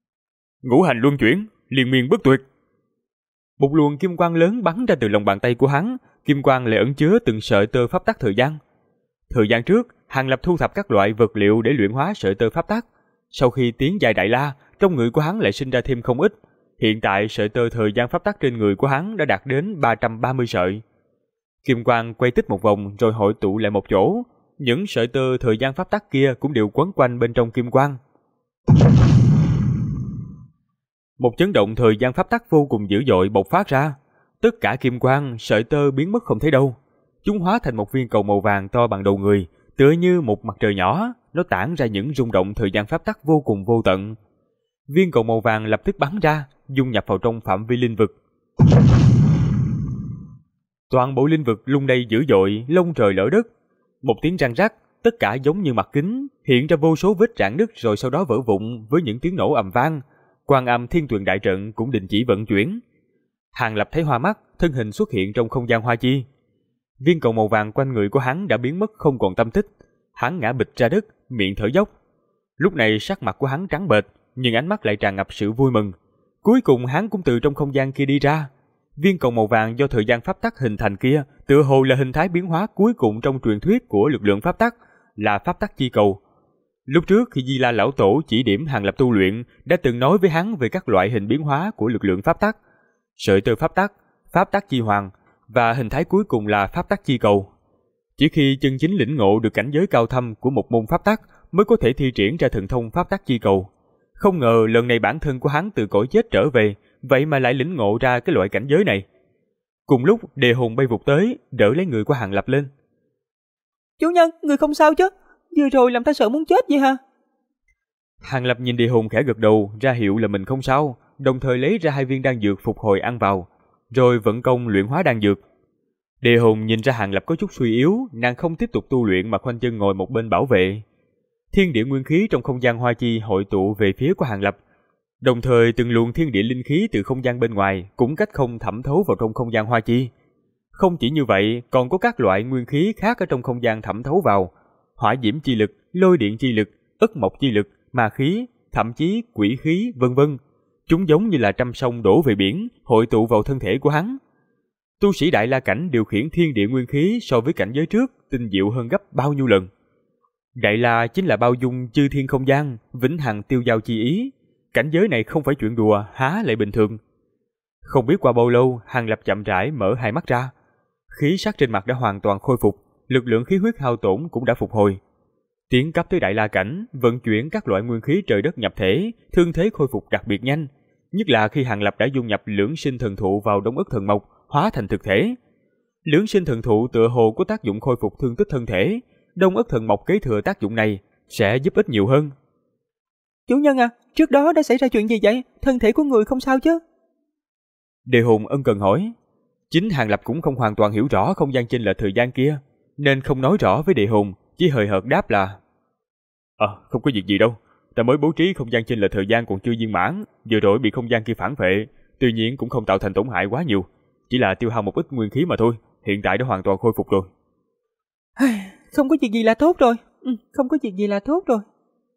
Ngũ hành luân chuyển, liên miên bất tuyệt. Một luồng kim quang lớn bắn ra từ lòng bàn tay của hắn, kim quang lại ẩn chứa từng sợi tơ pháp tắc thời gian. Thời gian trước, Hàng Lập thu thập các loại vật liệu để luyện hóa sợi tơ pháp tắc. Sau khi tiến giai Đại La, trong người của hắn lại sinh ra thêm không ít. Hiện tại sợi tơ thời gian pháp tắc trên người của hắn đã đạt đến 330 sợi. Kim quang quay tích một vòng rồi hội tụ lại một chỗ. Những sợi tơ thời gian pháp tắc kia cũng đều quấn quanh bên trong kim quang. Một chấn động thời gian pháp tắc vô cùng dữ dội bộc phát ra. Tất cả kim quang, sợi tơ biến mất không thấy đâu. Chúng hóa thành một viên cầu màu vàng to bằng đầu người, tựa như một mặt trời nhỏ, nó tản ra những rung động thời gian pháp tắc vô cùng vô tận. Viên cầu màu vàng lập tức bắn ra, dung nhập vào trong phạm vi linh vực. Toàn bộ linh vực lung lay dữ dội, lông trời lở đất. Một tiếng răng rắc, tất cả giống như mặt kính, hiện ra vô số vết rạn nứt rồi sau đó vỡ vụn với những tiếng nổ ầm vang. Quan Âm Thiên Tuyền đại trận cũng đình chỉ vận chuyển. Hàng Lập thấy hoa mắt, thân hình xuất hiện trong không gian hoa chi. Viên cầu màu vàng quanh người của hắn đã biến mất không còn tâm tích. Hắn ngã bịch ra đất, miệng thở dốc. Lúc này sắc mặt của hắn trắng bệch, nhưng ánh mắt lại tràn ngập sự vui mừng. Cuối cùng hắn cũng từ trong không gian kia đi ra. Viên cầu màu vàng do thời gian pháp tắc hình thành kia, tựa hồ là hình thái biến hóa cuối cùng trong truyền thuyết của lực lượng pháp tắc, là pháp tắc chi cầu. Lúc trước khi Di La lão tổ chỉ điểm Hàng Lập tu luyện, đã từng nói với hắn về các loại hình biến hóa của lực lượng pháp tắc: sợi tơ pháp tắc chi hoàng, và hình thái cuối cùng là pháp tắc chi cầu. Chỉ khi chân chính lĩnh ngộ được cảnh giới cao thâm của một môn pháp tắc mới có thể thi triển ra thần thông pháp tắc chi cầu. Không ngờ lần này bản thân của hắn từ cõi chết trở về, vậy mà lại lĩnh ngộ ra cái loại cảnh giới này. Cùng lúc Đề Hồn bay vụt tới, đỡ lấy người của Hàng Lập lên. Chủ nhân, người không sao chứ? Vừa rồi làm ta sợ muốn chết vậy hả? Hàng Lập nhìn Đề Hồn khẽ gật đầu, ra hiệu là mình không sao, đồng thời lấy ra 2 viên đan dược phục hồi ăn vào, rồi vận công luyện hóa đan dược. Đề Hồn nhìn ra Hàng Lập có chút suy yếu, nàng không tiếp tục tu luyện mà khoanh chân ngồi một bên bảo vệ. Thiên địa nguyên khí trong không gian hoa chi hội tụ về phía của Hàng Lập. Đồng thời từng luồng thiên địa linh khí từ không gian bên ngoài cũng cách không thẩm thấu vào trong không gian hoa chi. Không chỉ như vậy, còn có các loại nguyên khí khác ở trong không gian thẩm thấu vào: hỏa diễm chi lực, lôi điện chi lực, ất mộc chi lực, ma khí, thậm chí quỷ khí, vân vân. Chúng giống như là trăm sông đổ về biển, hội tụ vào thân thể của hắn. Tu sĩ Đại La cảnh điều khiển thiên địa nguyên khí so với cảnh giới trước tinh diệu hơn gấp bao nhiêu lần. Đại La chính là bao dung chư thiên không gian, vĩnh hằng tiêu giao chi ý. Cảnh giới này không phải chuyện đùa, há lại bình thường. Không biết qua bao lâu, Hàng Lập chậm rãi mở hai mắt ra. Khí sắc trên mặt đã hoàn toàn khôi phục, lực lượng khí huyết hao tổn cũng đã phục hồi. Tiến cấp tới Đại La cảnh, vận chuyển các loại nguyên khí trời đất nhập thể, thương thế khôi phục đặc biệt nhanh. Nhất là khi Hàng Lập đã dung nhập lưỡng sinh thần thụ vào Đông Ức thần mộc, hóa thành thực thể. Lưỡng sinh thần thụ tựa hồ có tác dụng khôi phục thương tích thân thể, Đông Ức thần mộc kế thừa tác dụng này sẽ giúp ích nhiều hơn. Chủ nhân à, trước đó đã xảy ra chuyện gì vậy? Thân thể của người không sao chứ? Đề Hồn ân cần hỏi. Chính Hàng Lập cũng không hoàn toàn hiểu rõ không gian chênh lệch thời gian kia, nên không nói rõ với Đề Hồn, chỉ hời hợt đáp là: không có việc gì đâu, ta mới bố trí không gian chênh lệch thời gian còn chưa viên mãn, vừa rồi bị không gian kia phản vệ, tuy nhiên cũng không tạo thành tổn hại quá nhiều, chỉ là tiêu hao một ít nguyên khí mà thôi, hiện tại đã hoàn toàn khôi phục rồi. Không có việc gì là tốt rồi, không có việc gì là tốt rồi.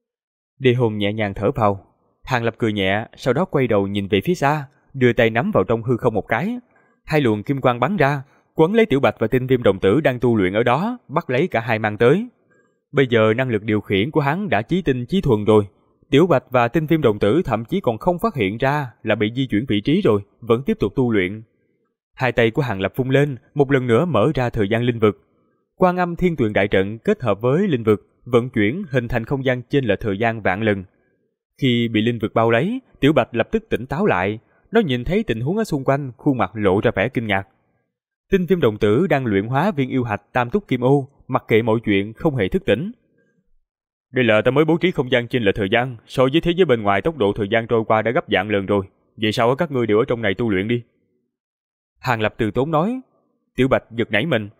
Đề Hồn nhẹ nhàng thở vào. Hàng Lập cười nhẹ, sau đó quay đầu nhìn về phía xa, đưa tay nắm vào trong hư không một cái. 2 luồng kim quang bắn ra, quấn lấy Tiểu Bạch và Tinh Viêm đồng tử đang tu luyện ở đó, bắt lấy cả hai mang tới. Bây giờ năng lực điều khiển của hắn đã chí tinh chí thuần rồi. Tiểu Bạch và Tinh Viêm đồng tử thậm chí còn không phát hiện ra là bị di chuyển vị trí rồi, vẫn tiếp tục tu luyện. 2 tay của Hàng Lập vung lên, một lần nữa mở ra thời gian linh vực. Quan Âm Thiên Tuyền đại trận kết hợp với linh vực, vận chuyển hình thành không gian chênh lệch thời gian vạn lần. Khi bị linh vực bao lấy, Tiểu Bạch lập tức tỉnh táo lại, nó nhìn thấy tình huống ở xung quanh, khuôn mặt lộ ra vẻ kinh ngạc. Tinh Viêm đồng tử đang luyện hóa viên yêu hạch Tam Túc Kim Ô, mặc kệ mọi chuyện không hề thức tỉnh. Đây là ta mới bố trí không gian chênh lệch thời gian, so với thế giới bên ngoài tốc độ thời gian trôi qua đã gấp vạn lần rồi. Vậy sao các ngươi đều ở trong này tu luyện đi? Hàng Lập từ tốn nói. Tiểu Bạch giật nảy mình.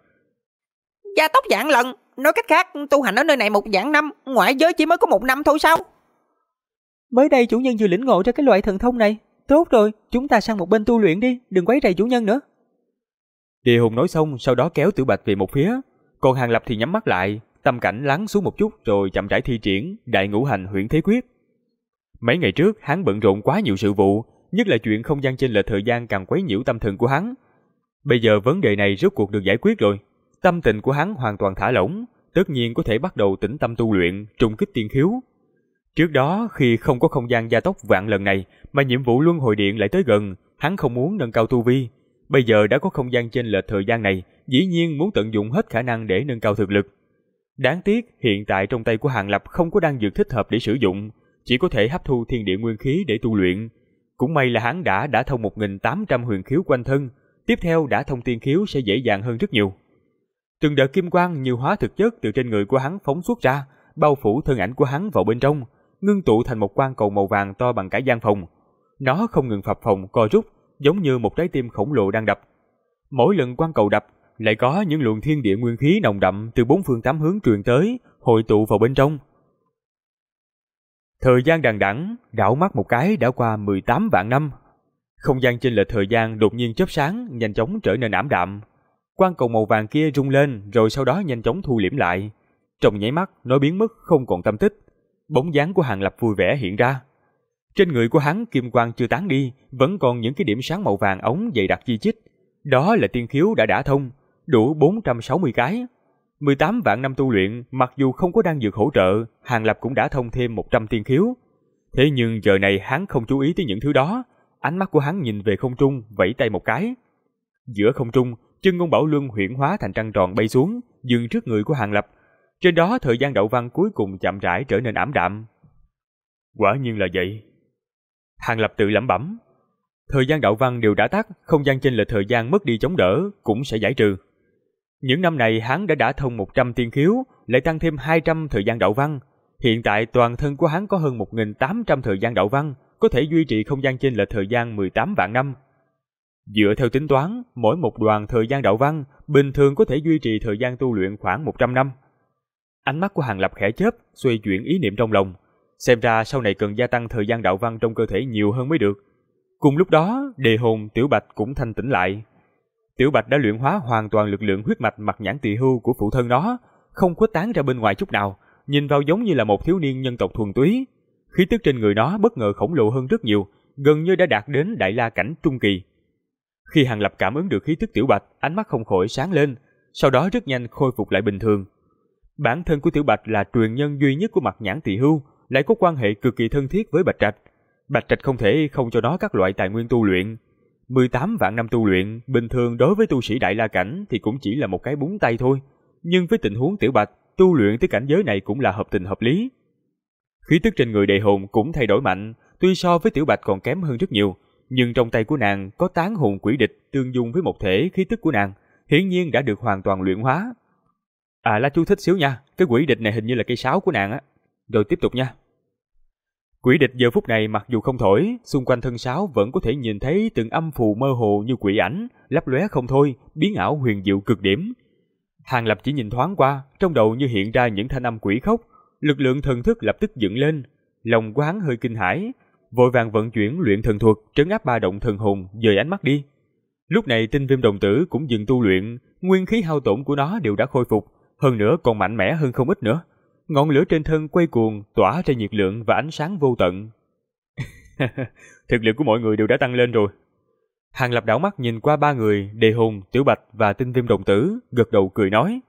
Gia tốc vạn lần, nói cách khác tu hành ở nơi này 1 vạn năm, ngoại giới chỉ mới có 1 năm thôi sao? Mới đây chủ nhân vừa lĩnh ngộ ra cái loại thần thông này. Tốt rồi, chúng ta sang một bên tu luyện đi, đừng quấy rầy chủ nhân nữa. Đề Hồn nói xong, sau đó kéo Tiểu Bạch về một phía, còn Hàng Lập thì nhắm mắt lại, tâm cảnh lắng xuống một chút rồi chậm rãi thi triển Đại Ngũ Hành Huyễn Thế Quyết. Mấy ngày trước hắn bận rộn quá nhiều sự vụ, nhất là chuyện không gian chênh lệch thời gian càng quấy nhiễu tâm thần của hắn. Bây giờ vấn đề này rốt cuộc được giải quyết rồi, tâm tình của hắn hoàn toàn thả lỏng, tất nhiên có thể bắt đầu tĩnh tâm tu luyện, trùng kích tiên khiếu. Trước đó khi không có không gian gia tốc vạn lần này mà nhiệm vụ luân hồi điện lại tới gần, hắn không muốn nâng cao tu vi. Bây giờ đã có không gian chênh lệch thời gian này, dĩ nhiên muốn tận dụng hết khả năng để nâng cao thực lực. Đáng tiếc hiện tại trong tay của Hàng Lập không có đan dược thích hợp để sử dụng, chỉ có thể hấp thu thiên địa nguyên khí để tu luyện. Cũng may là hắn đã thông 1800 huyền khiếu quanh thân, tiếp theo đã thông tiên khiếu sẽ dễ dàng hơn rất nhiều. Từng đợt kim quang như hóa thực chất từ trên người của hắn phóng xuất ra, bao phủ thân ảnh của hắn vào bên trong, ngưng tụ thành một quang cầu màu vàng to bằng cả gian phòng. Nó không ngừng phập phồng co rút, giống như một trái tim khổng lồ đang đập. Mỗi lần quan cầu đập, lại có những luồng thiên địa nguyên khí nồng đậm từ bốn phương tám hướng truyền tới, hội tụ vào bên trong. Thời gian đằng đẵng, đảo mắt một cái đã qua 18 vạn năm. Không gian chênh lệch thời gian đột nhiên chớp sáng, nhanh chóng trở nên ảm đạm. Quan cầu màu vàng kia rung lên, rồi sau đó nhanh chóng thu liễm lại. Trong nháy mắt, nó biến mất không còn tâm tích. Bóng dáng của Hàng Lập vui vẻ hiện ra. Trên người của hắn kim quang chưa tán đi, vẫn còn những cái điểm sáng màu vàng ống dày đặc chi chít. Đó là tiên khiếu đã đả thông, đủ 460 cái. 18 vạn năm tu luyện, mặc dù không có đan dược hỗ trợ, Hàng Lập cũng đã thông thêm 100 tiên khiếu. Thế nhưng giờ này hắn không chú ý tới những thứ đó, ánh mắt của hắn nhìn về không trung, vẫy tay một cái. Giữa không trung, chân ngôn bảo luân huyễn hóa thành trăng tròn bay xuống, dừng trước người của Hàng Lập. Trên đó thời gian đạo văn cuối cùng chậm rãi trở nên ảm đạm. Quả nhiên là vậy. Hàng Lập tự lẩm bẩm. Thời gian đạo văn đều đã tắt, không gian chênh lệch thời gian mất đi chống đỡ cũng sẽ giải trừ. Những năm này hắn đã đả thông 100 tiên khiếu, lại tăng thêm 200 thời gian đạo văn. Hiện tại toàn thân của hắn có hơn 1.800 thời gian đạo văn, có thể duy trì không gian chênh lệch thời gian 18 vạn năm. Dựa theo tính toán, mỗi một đoàn thời gian đạo văn bình thường có thể duy trì thời gian tu luyện khoảng 100 năm. Ánh mắt của Hàng Lập khẽ chớp, xoay chuyển ý niệm trong lòng. Xem ra sau này cần gia tăng thời gian đạo văn trong cơ thể nhiều hơn mới được. Cùng lúc đó, đề hồn Tiểu Bạch cũng thanh tỉnh lại. Tiểu Bạch đã luyện hóa hoàn toàn lực lượng huyết mạch Mặc Nhãn Tỳ Hưu của phụ thân nó, không khuếch tán ra bên ngoài chút nào, nhìn vào giống như là một thiếu niên nhân tộc thuần túy. Khí tức trên người nó bất ngờ khổng lồ hơn rất nhiều, gần như đã đạt đến đại la cảnh trung kỳ. Khi Hàng Lập cảm ứng được khí tức Tiểu Bạch, ánh mắt không khỏi sáng lên, sau đó rất nhanh khôi phục lại bình thường. Bản thân của Tiểu Bạch là truyền nhân duy nhất của Mặc Nhãn Tỳ Hưu, lại có quan hệ cực kỳ thân thiết với Bạch Trạch. Bạch Trạch không thể không cho nó các loại tài nguyên tu luyện. 18 vạn năm tu luyện, bình thường đối với tu sĩ đại la cảnh thì cũng chỉ là một cái búng tay thôi. Nhưng với tình huống Tiểu Bạch, tu luyện tới cảnh giới này cũng là hợp tình hợp lý. Khí tức trên người đề hồn cũng thay đổi mạnh, tuy so với Tiểu Bạch còn kém hơn rất nhiều, nhưng trong tay của nàng có tán hồn quỷ địch tương dung với một thể khí tức của nàng, hiển nhiên đã được hoàn toàn luyện hóa. À, lá chú thích xíu nha, cái quỷ địch này hình như là cây sáo của nàng á. Rồi tiếp tục nha. Quỷ địch giờ phút này mặc dù không thổi, xung quanh thân sáo vẫn có thể nhìn thấy từng âm phù mơ hồ như quỷ ảnh, lấp lóe không thôi, biến ảo huyền diệu cực điểm. Hàng Lập chỉ nhìn thoáng qua, trong đầu như hiện ra những thanh âm quỷ khóc, lực lượng thần thức lập tức dựng lên, lòng của hắn hơi kinh hãi, vội vàng vận chuyển luyện thần thuật, trấn áp ba động thần hồn, dời ánh mắt đi. Lúc này Tinh Viêm đồng tử cũng dừng tu luyện, nguyên khí hao tổn của nó đều đã khôi phục, hơn nữa còn mạnh mẽ hơn không ít nữa. Ngọn lửa trên thân quay cuồng, tỏa ra nhiệt lượng và ánh sáng vô tận. Thực lực của mọi người đều đã tăng lên rồi. Hàng Lập đảo mắt nhìn qua ba người, Đề Hồn, Tiểu Bạch và Tinh Viêm đồng tử, gật đầu cười nói.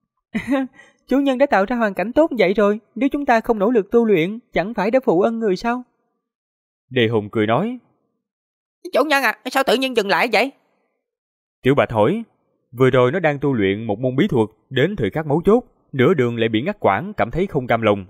Chủ nhân đã tạo ra hoàn cảnh tốt vậy rồi, nếu chúng ta không nỗ lực tu luyện, chẳng phải đã phụ ân người sao? Đề Hồn cười nói. Chủ nhân à, sao tự nhiên dừng lại vậy? Tiểu Bạch hỏi. Vừa rồi nó đang tu luyện một môn bí thuật, đến thời khắc mấu chốt, nửa đường lại bị ngắt quãng, cảm thấy không cam lòng.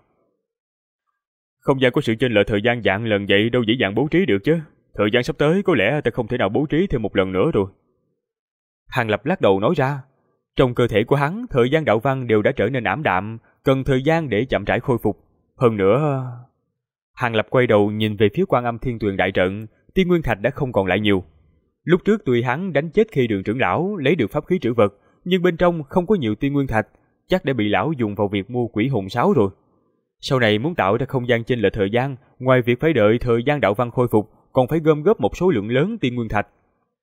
Không gian có sự chênh lệch thời gian dạng lần vậy đâu dễ dàng bố trí được chứ. Thời gian sắp tới có lẽ ta không thể nào bố trí thêm một lần nữa rồi. Hàng Lập lắc đầu nói ra. Trong cơ thể của hắn, thời gian đạo văn đều đã trở nên ảm đạm, cần thời gian để chậm rãi khôi phục. Hơn nữa... Hàng Lập quay đầu nhìn về phía Quan Âm Thiên Tuyền đại trận, tiên nguyên thạch đã không còn lại nhiều. Lúc trước tuy hắn đánh chết khi Đường trưởng lão lấy được pháp khí trữ vật, nhưng bên trong không có nhiều tiên nguyên thạch, chắc đã bị lão dùng vào việc mua quỷ hồn sáo rồi. Sau này muốn tạo ra không gian chênh lệch thời gian, ngoài việc phải đợi thời gian đạo văn khôi phục, còn phải gom góp một số lượng lớn tiên nguyên thạch.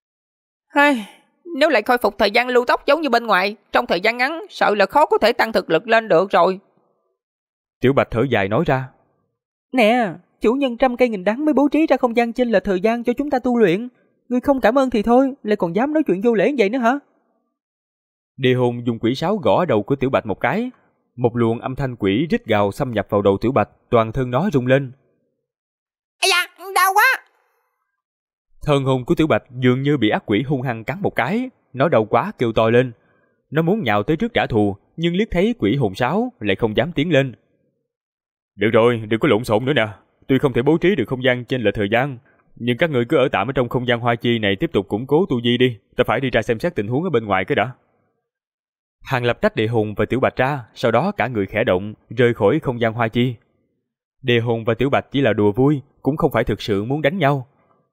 Nếu lại khôi phục thời gian lưu tốc giống như bên ngoài, trong thời gian ngắn, sợ là khó có thể tăng thực lực lên được rồi. Tiểu Bạch thở dài nói ra. Nè, chủ nhân 100 cây nghìn đắng mới bố trí ra không gian chênh lệch thời gian cho chúng ta tu luyện. Ngươi không cảm ơn thì thôi, lại còn dám nói chuyện vô lễ vậy nữa hả? Đề Hồn dùng quỷ sáo gõ đầu của Tiểu Bạch một cái. Một luồng âm thanh quỷ rít gào xâm nhập vào đầu Tiểu Bạch, toàn thân nó rung lên. Ây da, đau quá! Thần hồn của Tiểu Bạch dường như bị ác quỷ hung hăng cắn một cái, nó đau quá kêu to lên. Nó muốn nhào tới trước trả thù, nhưng liếc thấy quỷ hồn sáo lại không dám tiến lên. Được rồi, đừng có lộn xộn nữa nè. Tuy không thể bố trí được không gian chênh lệch thời gian, nhưng các người cứ ở tạm ở trong không gian hoa chi này tiếp tục củng cố tu vi đi. Ta phải đi ra xem xét tình huống ở bên ngoài cái đã. Hàng Lập tách Đề Hồn và Tiểu Bạch ra, sau đó cả người khẽ động, rời khỏi không gian hoa chi. Đề Hồn và Tiểu Bạch chỉ là đùa vui, cũng không phải thực sự muốn đánh nhau.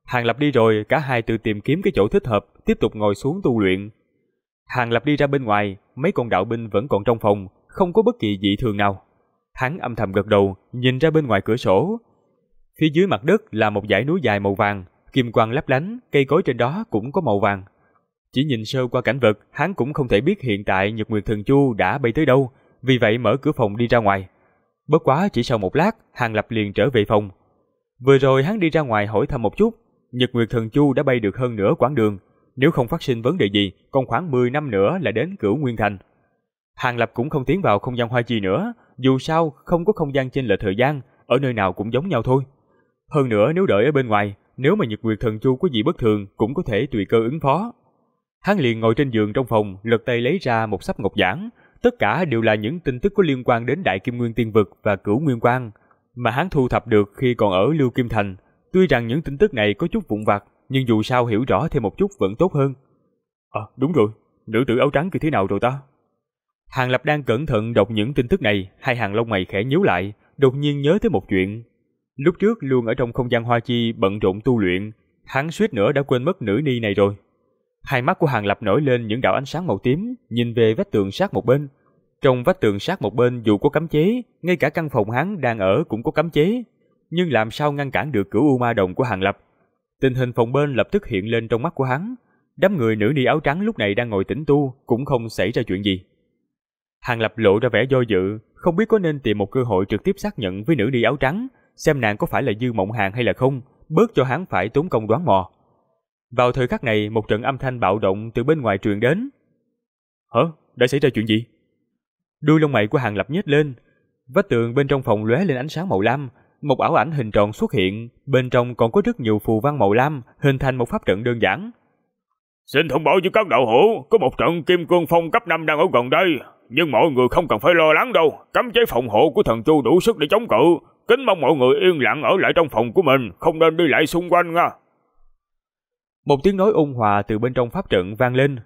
Hàng Lập đi rồi, cả hai tự tìm kiếm cái chỗ thích hợp, tiếp tục ngồi xuống tu luyện. Hàng Lập đi ra bên ngoài, mấy con đạo binh vẫn còn trong phòng, không có bất kỳ dị thường nào. Hắn âm thầm gật đầu, nhìn ra bên ngoài cửa sổ. Phía dưới mặt đất là một dãy núi dài màu vàng, kim quang lấp lánh, cây cối trên đó cũng có màu vàng. Chỉ nhìn sơ qua cảnh vật, hắn cũng không thể biết hiện tại Nhật Nguyệt Thần Chu đã bay tới đâu, vì vậy mở cửa phòng đi ra ngoài. Bất quá chỉ sau một lát, Hàng Lập liền trở về phòng. Vừa rồi hắn đi ra ngoài hỏi thăm một chút, Nhật Nguyệt Thần Chu đã bay được hơn nửa quãng đường, nếu không phát sinh vấn đề gì, còn khoảng 10 năm nữa là đến Cửu Nguyên Thành. Hàng Lập cũng không tiến vào không gian hoa chi nữa, dù sao không có không gian chênh lệch thời gian, ở nơi nào cũng giống nhau thôi. Hơn nữa nếu đợi ở bên ngoài, nếu mà Nhật Nguyệt Thần Chu có gì bất thường cũng có thể tùy cơ ứng phó. Hắn liền ngồi trên giường trong phòng, lật tay lấy ra một xấp ngọc giản, tất cả đều là những tin tức có liên quan đến Đại Kim Nguyên Tiên Vực và Cửu Nguyên Quang mà hắn thu thập được khi còn ở Lưu Kim Thành. Tuy rằng những tin tức này có chút vụn vặt, nhưng dù sao hiểu rõ thêm một chút vẫn tốt hơn. Đúng rồi, nữ tử áo trắng kia thế nào rồi ta? Hàng Lập đang cẩn thận đọc những tin tức này, hai hàng lông mày khẽ nhíu lại, đột nhiên nhớ tới một chuyện. Lúc trước luôn ở trong không gian hoa chi bận rộn tu luyện, hắn suýt nữa đã quên mất nữ ni này rồi. Hai mắt của Hàng Lập nổi lên những đạo ánh sáng màu tím, nhìn về vách tường sát một bên. Trong vách tường sát một bên dù có cấm chế, ngay cả căn phòng hắn đang ở cũng có cấm chế, nhưng làm sao ngăn cản được Cửu U Ma Đồng của Hàng Lập? Tình hình phòng bên lập tức hiện lên trong mắt của hắn. Đám người nữ ni áo trắng lúc này đang ngồi tĩnh tu, cũng không xảy ra chuyện gì. Hàng Lập lộ ra vẻ do dự, không biết có nên tìm một cơ hội trực tiếp xác nhận với nữ ni áo trắng, xem nàng có phải là Dư Mộng Hàn hay là không, bớt cho hắn phải tốn công đoán mò. Vào thời khắc này, một trận âm thanh bạo động từ bên ngoài truyền đến. Đã xảy ra chuyện gì? Đuôi lông mày của Hàng Lập nhếch lên. Vách tường bên trong phòng lóe lên ánh sáng màu lam, một ảo ảnh hình tròn xuất hiện, bên trong còn có rất nhiều phù văn màu lam, hình thành một pháp trận đơn giản. Xin thông báo với các đạo hữu, có một trận Kim Cương Phong cấp 5 đang ở gần đây, nhưng mọi người không cần phải lo lắng đâu, cấm chế phòng hộ của thần Chu đủ sức để chống cự, kính mong mọi người yên lặng ở lại trong phòng của mình, không nên đi lại xung quanh nha. Một tiếng nói ôn hòa từ bên trong pháp trận vang lên.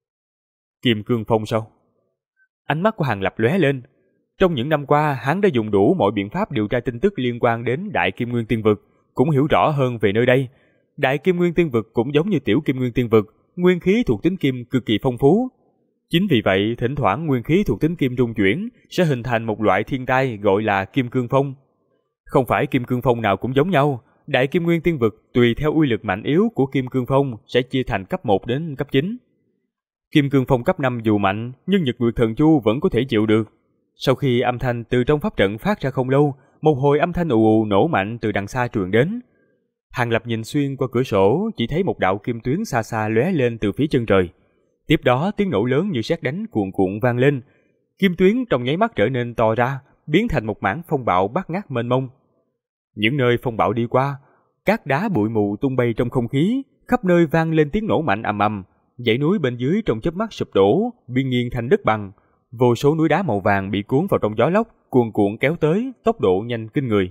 Kim Cương Phong sao? Ánh mắt của Hàng Lập lóe lên. Trong những năm qua, hắn đã dùng đủ mọi biện pháp điều tra tin tức liên quan đến Đại Kim Nguyên Tiên Vực, cũng hiểu rõ hơn về nơi đây. Đại Kim Nguyên Tiên Vực cũng giống như Tiểu Kim Nguyên Tiên Vực, nguyên khí thuộc tính kim cực kỳ phong phú. Chính vì vậy, thỉnh thoảng nguyên khí thuộc tính kim rung chuyển sẽ hình thành một loại thiên tai gọi là Kim Cương Phong. Không phải Kim Cương Phong nào cũng giống nhau, Đại Kim Nguyên Tiên Vực tùy theo uy lực mạnh yếu của Kim Cương Phong sẽ chia thành cấp 1 đến cấp 9. Kim Cương Phong cấp 5 dù mạnh, nhưng Nhật Nguyệt Thần Chu vẫn có thể chịu được. Sau khi âm thanh từ trong pháp trận phát ra không lâu, một hồi âm thanh ù ù nổ mạnh từ đằng xa truyền đến. Hàng Lập nhìn xuyên qua cửa sổ, chỉ thấy một đạo kim tuyến xa xa lóe lên từ phía chân trời. Tiếp đó tiếng nổ lớn như sét đánh cuồn cuộn vang lên. Kim tuyến trong nháy mắt trở nên to ra, biến thành một mảng phong bạo bát ngát mênh mông. Những nơi phong bạo đi qua, cát đá bụi mù tung bay trong không khí, khắp nơi vang lên tiếng nổ mạnh ầm ầm. Dãy núi bên dưới trong chớp mắt sụp đổ, biên nghiêng thành đất bằng. Vô số núi đá màu vàng bị cuốn vào trong gió lốc, cuồn cuộn kéo tới, tốc độ nhanh kinh người.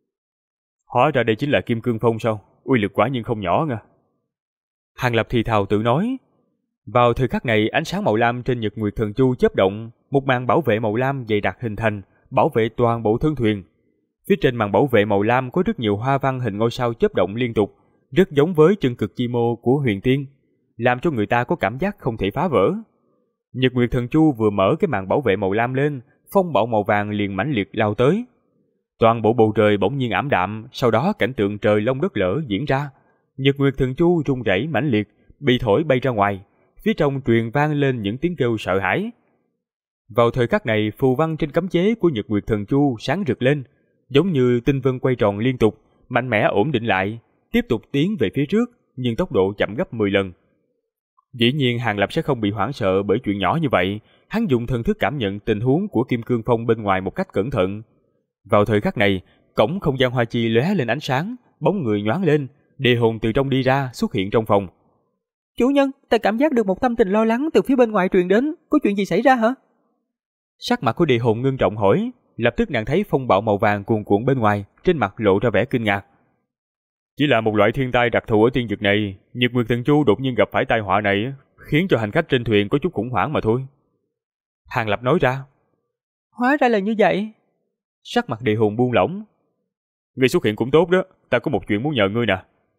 Hóa ra đây chính là Kim Cương Phong sao? Uy lực quả nhiên không nhỏ nha. Hàng Lập thì thào tự nói. Vào thời khắc này, ánh sáng màu lam trên Nhật Nguyệt Thần Chu chớp động, một màn bảo vệ màu lam dày đặc hình thành, bảo vệ toàn bộ thân thuyền. Phía trên màn bảo vệ màu lam có rất nhiều hoa văn hình ngôi sao chớp động liên tục, rất giống với chân cực chi mô của Huyền Tiên, làm cho người ta có cảm giác không thể phá vỡ. Nhật Nguyệt Thần Chu vừa mở cái màn bảo vệ màu lam lên, phong bạo màu vàng liền mãnh liệt lao tới. Toàn bộ bầu trời bỗng nhiên ảm đạm, sau đó cảnh tượng trời long đất lở diễn ra. Nhật Nguyệt Thần Chu rung rẩy mãnh liệt, bị thổi bay ra ngoài, phía trong truyền vang lên những tiếng kêu sợ hãi. Vào thời khắc này, phù văn trên cấm chế của Nhật Nguyệt Thần Chu sáng rực lên, giống như tinh vân quay tròn liên tục, mạnh mẽ ổn định lại, tiếp tục tiến về phía trước, nhưng tốc độ chậm gấp 10 lần. Dĩ nhiên Hàng Lập sẽ không bị hoảng sợ bởi chuyện nhỏ như vậy, hắn dùng thần thức cảm nhận tình huống của Kim Cương Phong bên ngoài một cách cẩn thận. Vào thời khắc này, cổng không gian hoa chi lóe lên ánh sáng, bóng người nhoáng lên, đề hồn từ trong đi ra xuất hiện trong phòng. Chủ nhân, ta cảm giác được một tâm tình lo lắng từ phía bên ngoài truyền đến, có chuyện gì xảy ra hả? Sắc mặt của đề hồn ngưng trọng hỏi, lập tức nàng thấy phong bạo màu vàng cuồn cuộn bên ngoài, trên mặt lộ ra vẻ kinh ngạc. Chỉ là một loại thiên tai đặc thù ở tiên vực này, Nhật Nguyệt Thần Chu đột nhiên gặp phải tai họa này, khiến cho hành khách trên thuyền có chút khủng hoảng mà thôi. Hàng Lập nói ra. Hóa ra là như vậy. Sắc mặt đề hồn buông lỏng. Ngươi xuất hiện cũng tốt đó, ta có một chuyện muốn nhờ ngươi nè.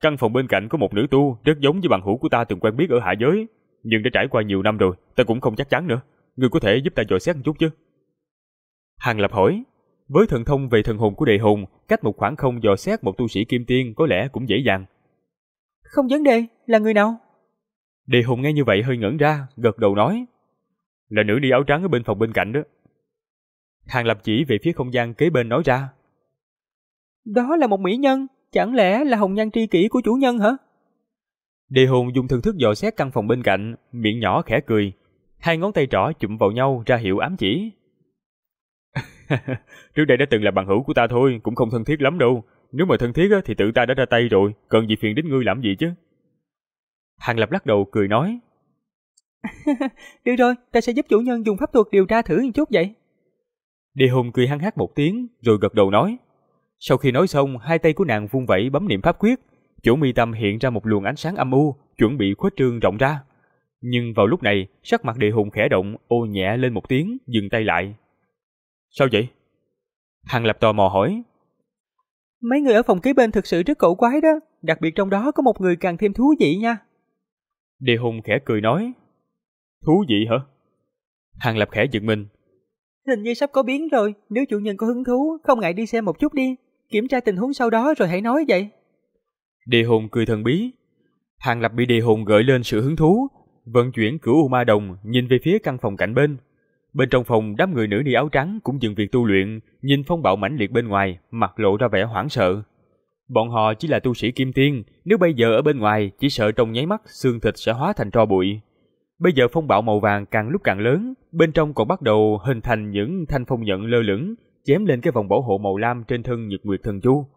Căn phòng bên cạnh có một nữ tu rất giống với bằng hữu của ta từng quen biết ở hạ giới, nhưng đã trải qua nhiều năm rồi, ta cũng không chắc chắn nữa. Ngươi có thể giúp ta dò xét một chút chứ? Hàng Lập hỏi. Với thần thông về thần hồn của Đề Hồn, cách một khoảng không dò xét một tu sĩ kim tiên có lẽ cũng dễ dàng. Không vấn đề, là người nào? Đề Hồn nghe như vậy hơi ngẩn ra, gật đầu nói. Là nữ đi áo trắng ở bên phòng bên cạnh đó. Hàng Lập chỉ về phía không gian kế bên nói ra. Đó là một mỹ nhân, chẳng lẽ là hồng nhan tri kỷ của chủ nhân hả? Đề Hồn dùng thần thức dò xét căn phòng bên cạnh, miệng nhỏ khẽ cười. Hai ngón tay trỏ chụm vào nhau ra hiệu ám chỉ. Trước đây đã từng là bằng hữu của ta thôi, cũng không thân thiết lắm đâu. Nếu mà thân thiết thì tự ta đã ra tay rồi, cần gì phiền đến ngươi làm gì chứ? Hàng Lập lắc đầu cười nói. Được rồi, ta sẽ giúp chủ nhân dùng pháp thuật điều tra thử một chút vậy. Đề Hồn cười hăng hắc một tiếng rồi gật đầu nói. Sau khi nói xong, hai tay của nàng vung vẩy bấm niệm pháp quyết, chỗ mi tâm hiện ra một luồng ánh sáng âm u, chuẩn bị khuếch trương rộng ra. Nhưng vào lúc này, sắc mặt Đề Hồn khẽ động, ô nhẹ lên một tiếng, dừng tay lại. Sao vậy? Hàng Lập tò mò hỏi. Mấy người ở phòng kế bên thực sự rất cổ quái đó, đặc biệt trong đó có một người càng thêm thú vị nha. Đề Hồn khẽ cười nói. Thú vị hả? Hàng Lập khẽ giật mình. Hình như sắp có biến rồi, nếu chủ nhân có hứng thú, không ngại đi xem một chút đi, kiểm tra tình huống sau đó rồi hãy nói vậy. Đề Hồn cười thần bí. Hàng Lập bị Đề Hồn gợi lên sự hứng thú, vận chuyển Cửu U Ma Đồng nhìn về phía căn phòng cạnh bên. Bên trong phòng, đám người nữ đi áo trắng cũng dừng việc tu luyện, nhìn phong bạo mãnh liệt bên ngoài, mặt lộ ra vẻ hoảng sợ. Bọn họ chỉ là tu sĩ kim tiên, nếu bây giờ ở bên ngoài, chỉ sợ trong nháy mắt xương thịt sẽ hóa thành tro bụi. Bây giờ phong bạo màu vàng càng lúc càng lớn, bên trong còn bắt đầu hình thành những thanh phong nhận lơ lửng, chém lên cái vòng bảo hộ màu lam trên thân Nhật Nguyệt Thần Chu.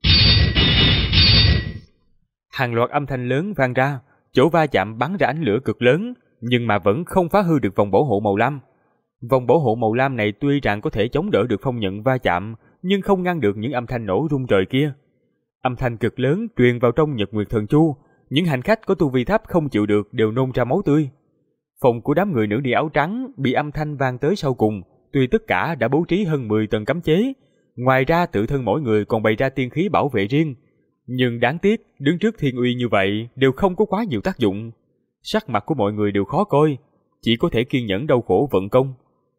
Hàng loạt âm thanh lớn vang ra, chỗ va chạm bắn ra ánh lửa cực lớn, nhưng mà vẫn không phá hư được vòng bảo hộ màu lam. Vòng bảo hộ màu lam này tuy rằng có thể chống đỡ được phong nhận va chạm, nhưng không ngăn được những âm thanh nổ rung trời kia. Âm thanh cực lớn truyền vào trong Nhật Nguyệt Thần Chu, những hành khách có tu vi thấp không chịu được đều nôn ra máu tươi. Phòng của đám người nữ đi áo trắng bị âm thanh vang tới sau cùng, tuy tất cả đã bố trí hơn 10 tầng cấm chế, ngoài ra tự thân mỗi người còn bày ra tiên khí bảo vệ riêng. Nhưng đáng tiếc, đứng trước thiên uy như vậy đều không có quá nhiều tác dụng. Sắc mặt của mọi người đều khó coi, chỉ có thể kiên nhẫn đau khổ vận công.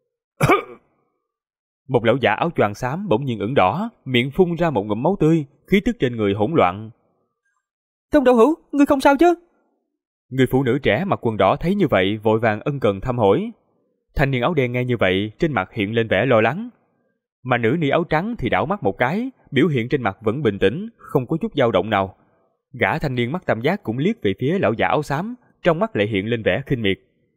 Một lão giả áo choàng xám bỗng nhiên ửng đỏ, miệng phun ra một ngụm máu tươi, khí tức trên người hỗn loạn. Tông Đạo Hữu, ngươi không sao chứ? Người phụ nữ trẻ mặc quần đỏ thấy như vậy vội vàng ân cần thăm hỏi. Thanh niên áo đen nghe như vậy trên mặt hiện lên vẻ lo lắng. Mà nữ ni áo trắng thì đảo mắt một cái, biểu hiện trên mặt vẫn bình tĩnh, không có chút dao động nào. Gã thanh niên mắt tam giác cũng liếc về phía lão giả áo xám, trong mắt lại hiện lên vẻ khinh miệt.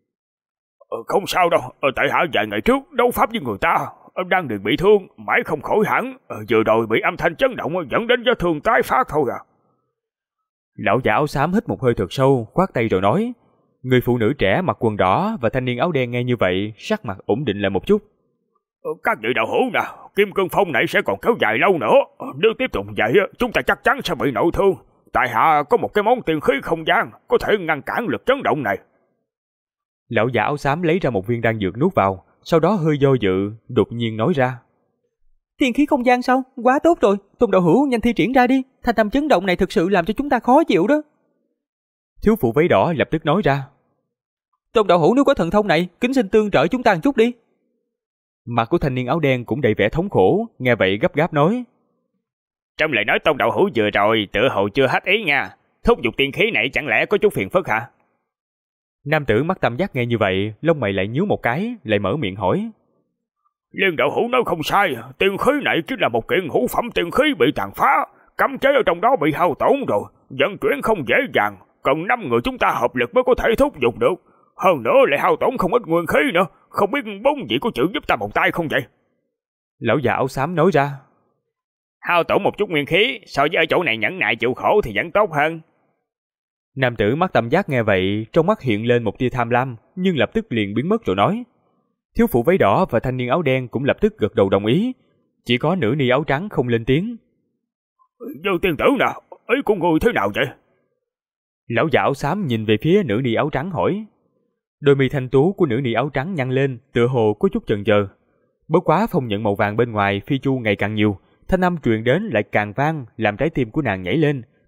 Không sao đâu, tại hạ vài ngày trước đấu pháp với người ta, đang được bị thương, mãi không khỏi hẳn, vừa rồi bị âm thanh chấn động dẫn đến vết thương tái phát thôi à. Lão giả áo xám hít một hơi thật sâu, khoát tay rồi nói. Người phụ nữ trẻ mặc quần đỏ và thanh niên áo đen nghe như vậy, sắc mặt ổn định lại một chút. Các vị đạo hữu nè, kim cương phong này sẽ còn kéo dài lâu nữa, nếu tiếp tục vậy chúng ta chắc chắn sẽ bị nội thương. Tại hạ có một cái món tiên khí không gian có thể ngăn cản lực chấn động này. Lão giả áo xám lấy ra một viên đan dược nuốt vào, sau đó hơi do dự, đột nhiên nói ra. Tiên khí không gian sao? Quá tốt rồi, Tôn Đạo Hữu nhanh thi triển ra đi, thanh âm chấn động này thực sự làm cho chúng ta khó chịu đó. Thiếu phụ váy đỏ lập tức nói ra. Tôn Đạo Hữu nếu có thần thông này, kính xin tương trợ chúng ta một chút đi. Mặt của thanh niên áo đen cũng đầy vẻ thống khổ, nghe vậy gấp gáp nói. Trong lời nói Tôn Đạo Hữu vừa rồi, tựa hồ chưa hết ý nha. Thúc giục tiên khí này chẳng lẽ có chút phiền phức hả? Nam tử mắt tam giác nghe như vậy, lông mày lại nhíu một cái, lại mở miệng hỏi. Liên đạo hữu nói không sai, tiên khí này chính là một kiện hữu phẩm tiên khí bị tàn phá, cấm chế ở trong đó bị hao tổn rồi, vận chuyển không dễ dàng, cần 5 người chúng ta hợp lực mới có thể thúc giục được. Hơn nữa lại hao tổn không ít nguyên khí nữa, không biết 4 vị có chịu giúp ta một tay không vậy? Lão già áo xám nói ra. Hao tổn một chút nguyên khí, so với ở chỗ này nhẫn nại chịu khổ thì vẫn tốt hơn. Nam tử mắt tam giác nghe vậy, trong mắt hiện lên một tia tham lam, nhưng lập tức liền biến mất rồi nói. Thiếu phụ váy đỏ và thanh niên áo đen cũng lập tức gật đầu đồng ý, chỉ có nữ ni áo trắng không lên tiếng. Như tiên tử nào, ý của người thế nào vậy? Lão già áo xám nhìn về phía nữ ni áo trắng hỏi. Đôi mi thanh tú của nữ ni áo trắng nhăn lên, tựa hồ có chút chần chờ. Bất quá phong nhận màu vàng bên ngoài phi chu ngày càng nhiều, thanh âm truyền đến lại càng vang, làm trái tim của nàng nhảy lên,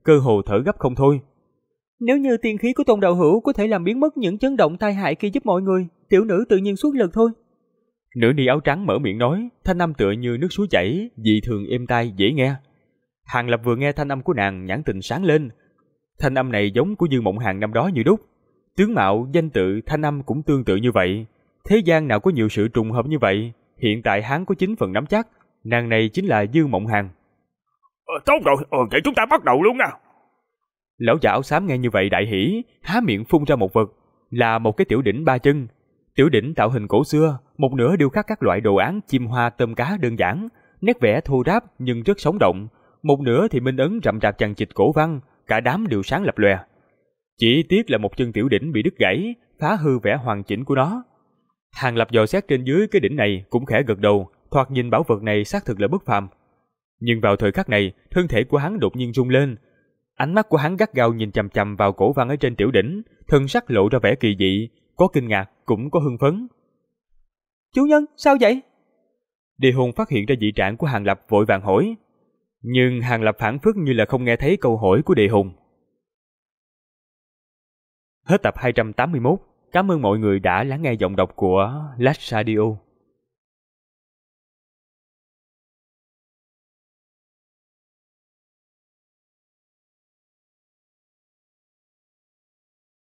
cơ hồ thở gấp không thôi. Nếu như tiên khí của Tôn đạo hữu có thể làm biến mất những chấn động tai hại kia giúp mọi người, tiểu nữ tự nhiên xuất lực thôi. Nữ ni áo trắng mở miệng nói, thanh âm tựa như nước suối chảy, dị thường êm tai dễ nghe. Hàng Lập vừa nghe thanh âm của nàng, nhãn tình sáng lên. Thanh âm này giống của Dương Mộng Hàn năm đó như đúc. Tướng mạo, danh tự, thanh âm cũng tương tự như vậy. Thế gian nào có nhiều sự trùng hợp như vậy? Hiện tại hắn có 9 phần nắm chắc, nàng này chính là Dương Mộng Hàn. Tốt rồi, vậy chúng ta bắt đầu luôn nha. Lão già áo xám nghe như vậy đại hỉ, há miệng phun ra một vật, là một cái tiểu đỉnh 3 chân. Tiểu đỉnh tạo hình cổ xưa, một nửa điêu khắc các loại đồ án chim hoa tôm cá đơn giản, nét vẽ thô ráp nhưng rất sống động, một nửa thì minh ấn rậm rạp chằng chịt cổ văn, cả đám đều sáng lập lòe. Chỉ tiếc là một chân tiểu đỉnh bị đứt gãy, phá hư vẻ hoàn chỉnh của nó. Hàng Lập dò xét trên dưới cái đỉnh này cũng khẽ gật đầu, thoạt nhìn bảo vật này xác thực là bất phàm. Nhưng vào thời khắc này, thân thể của hắn đột nhiên rung lên. Ánh mắt của hắn gắt gao nhìn chằm chằm vào cổ văn ở trên tiểu đỉnh, thân sắc lộ ra vẻ kỳ dị, có kinh ngạc cũng có hưng phấn. Chủ nhân, sao vậy? Đề Hồn phát hiện ra dị trạng của Hàng Lập vội vàng hỏi. Nhưng Hàng Lập phản phất như là không nghe thấy câu hỏi của Đề Hồn. Hết tập 281. Cảm ơn mọi người đã lắng nghe giọng đọc của Last Radio.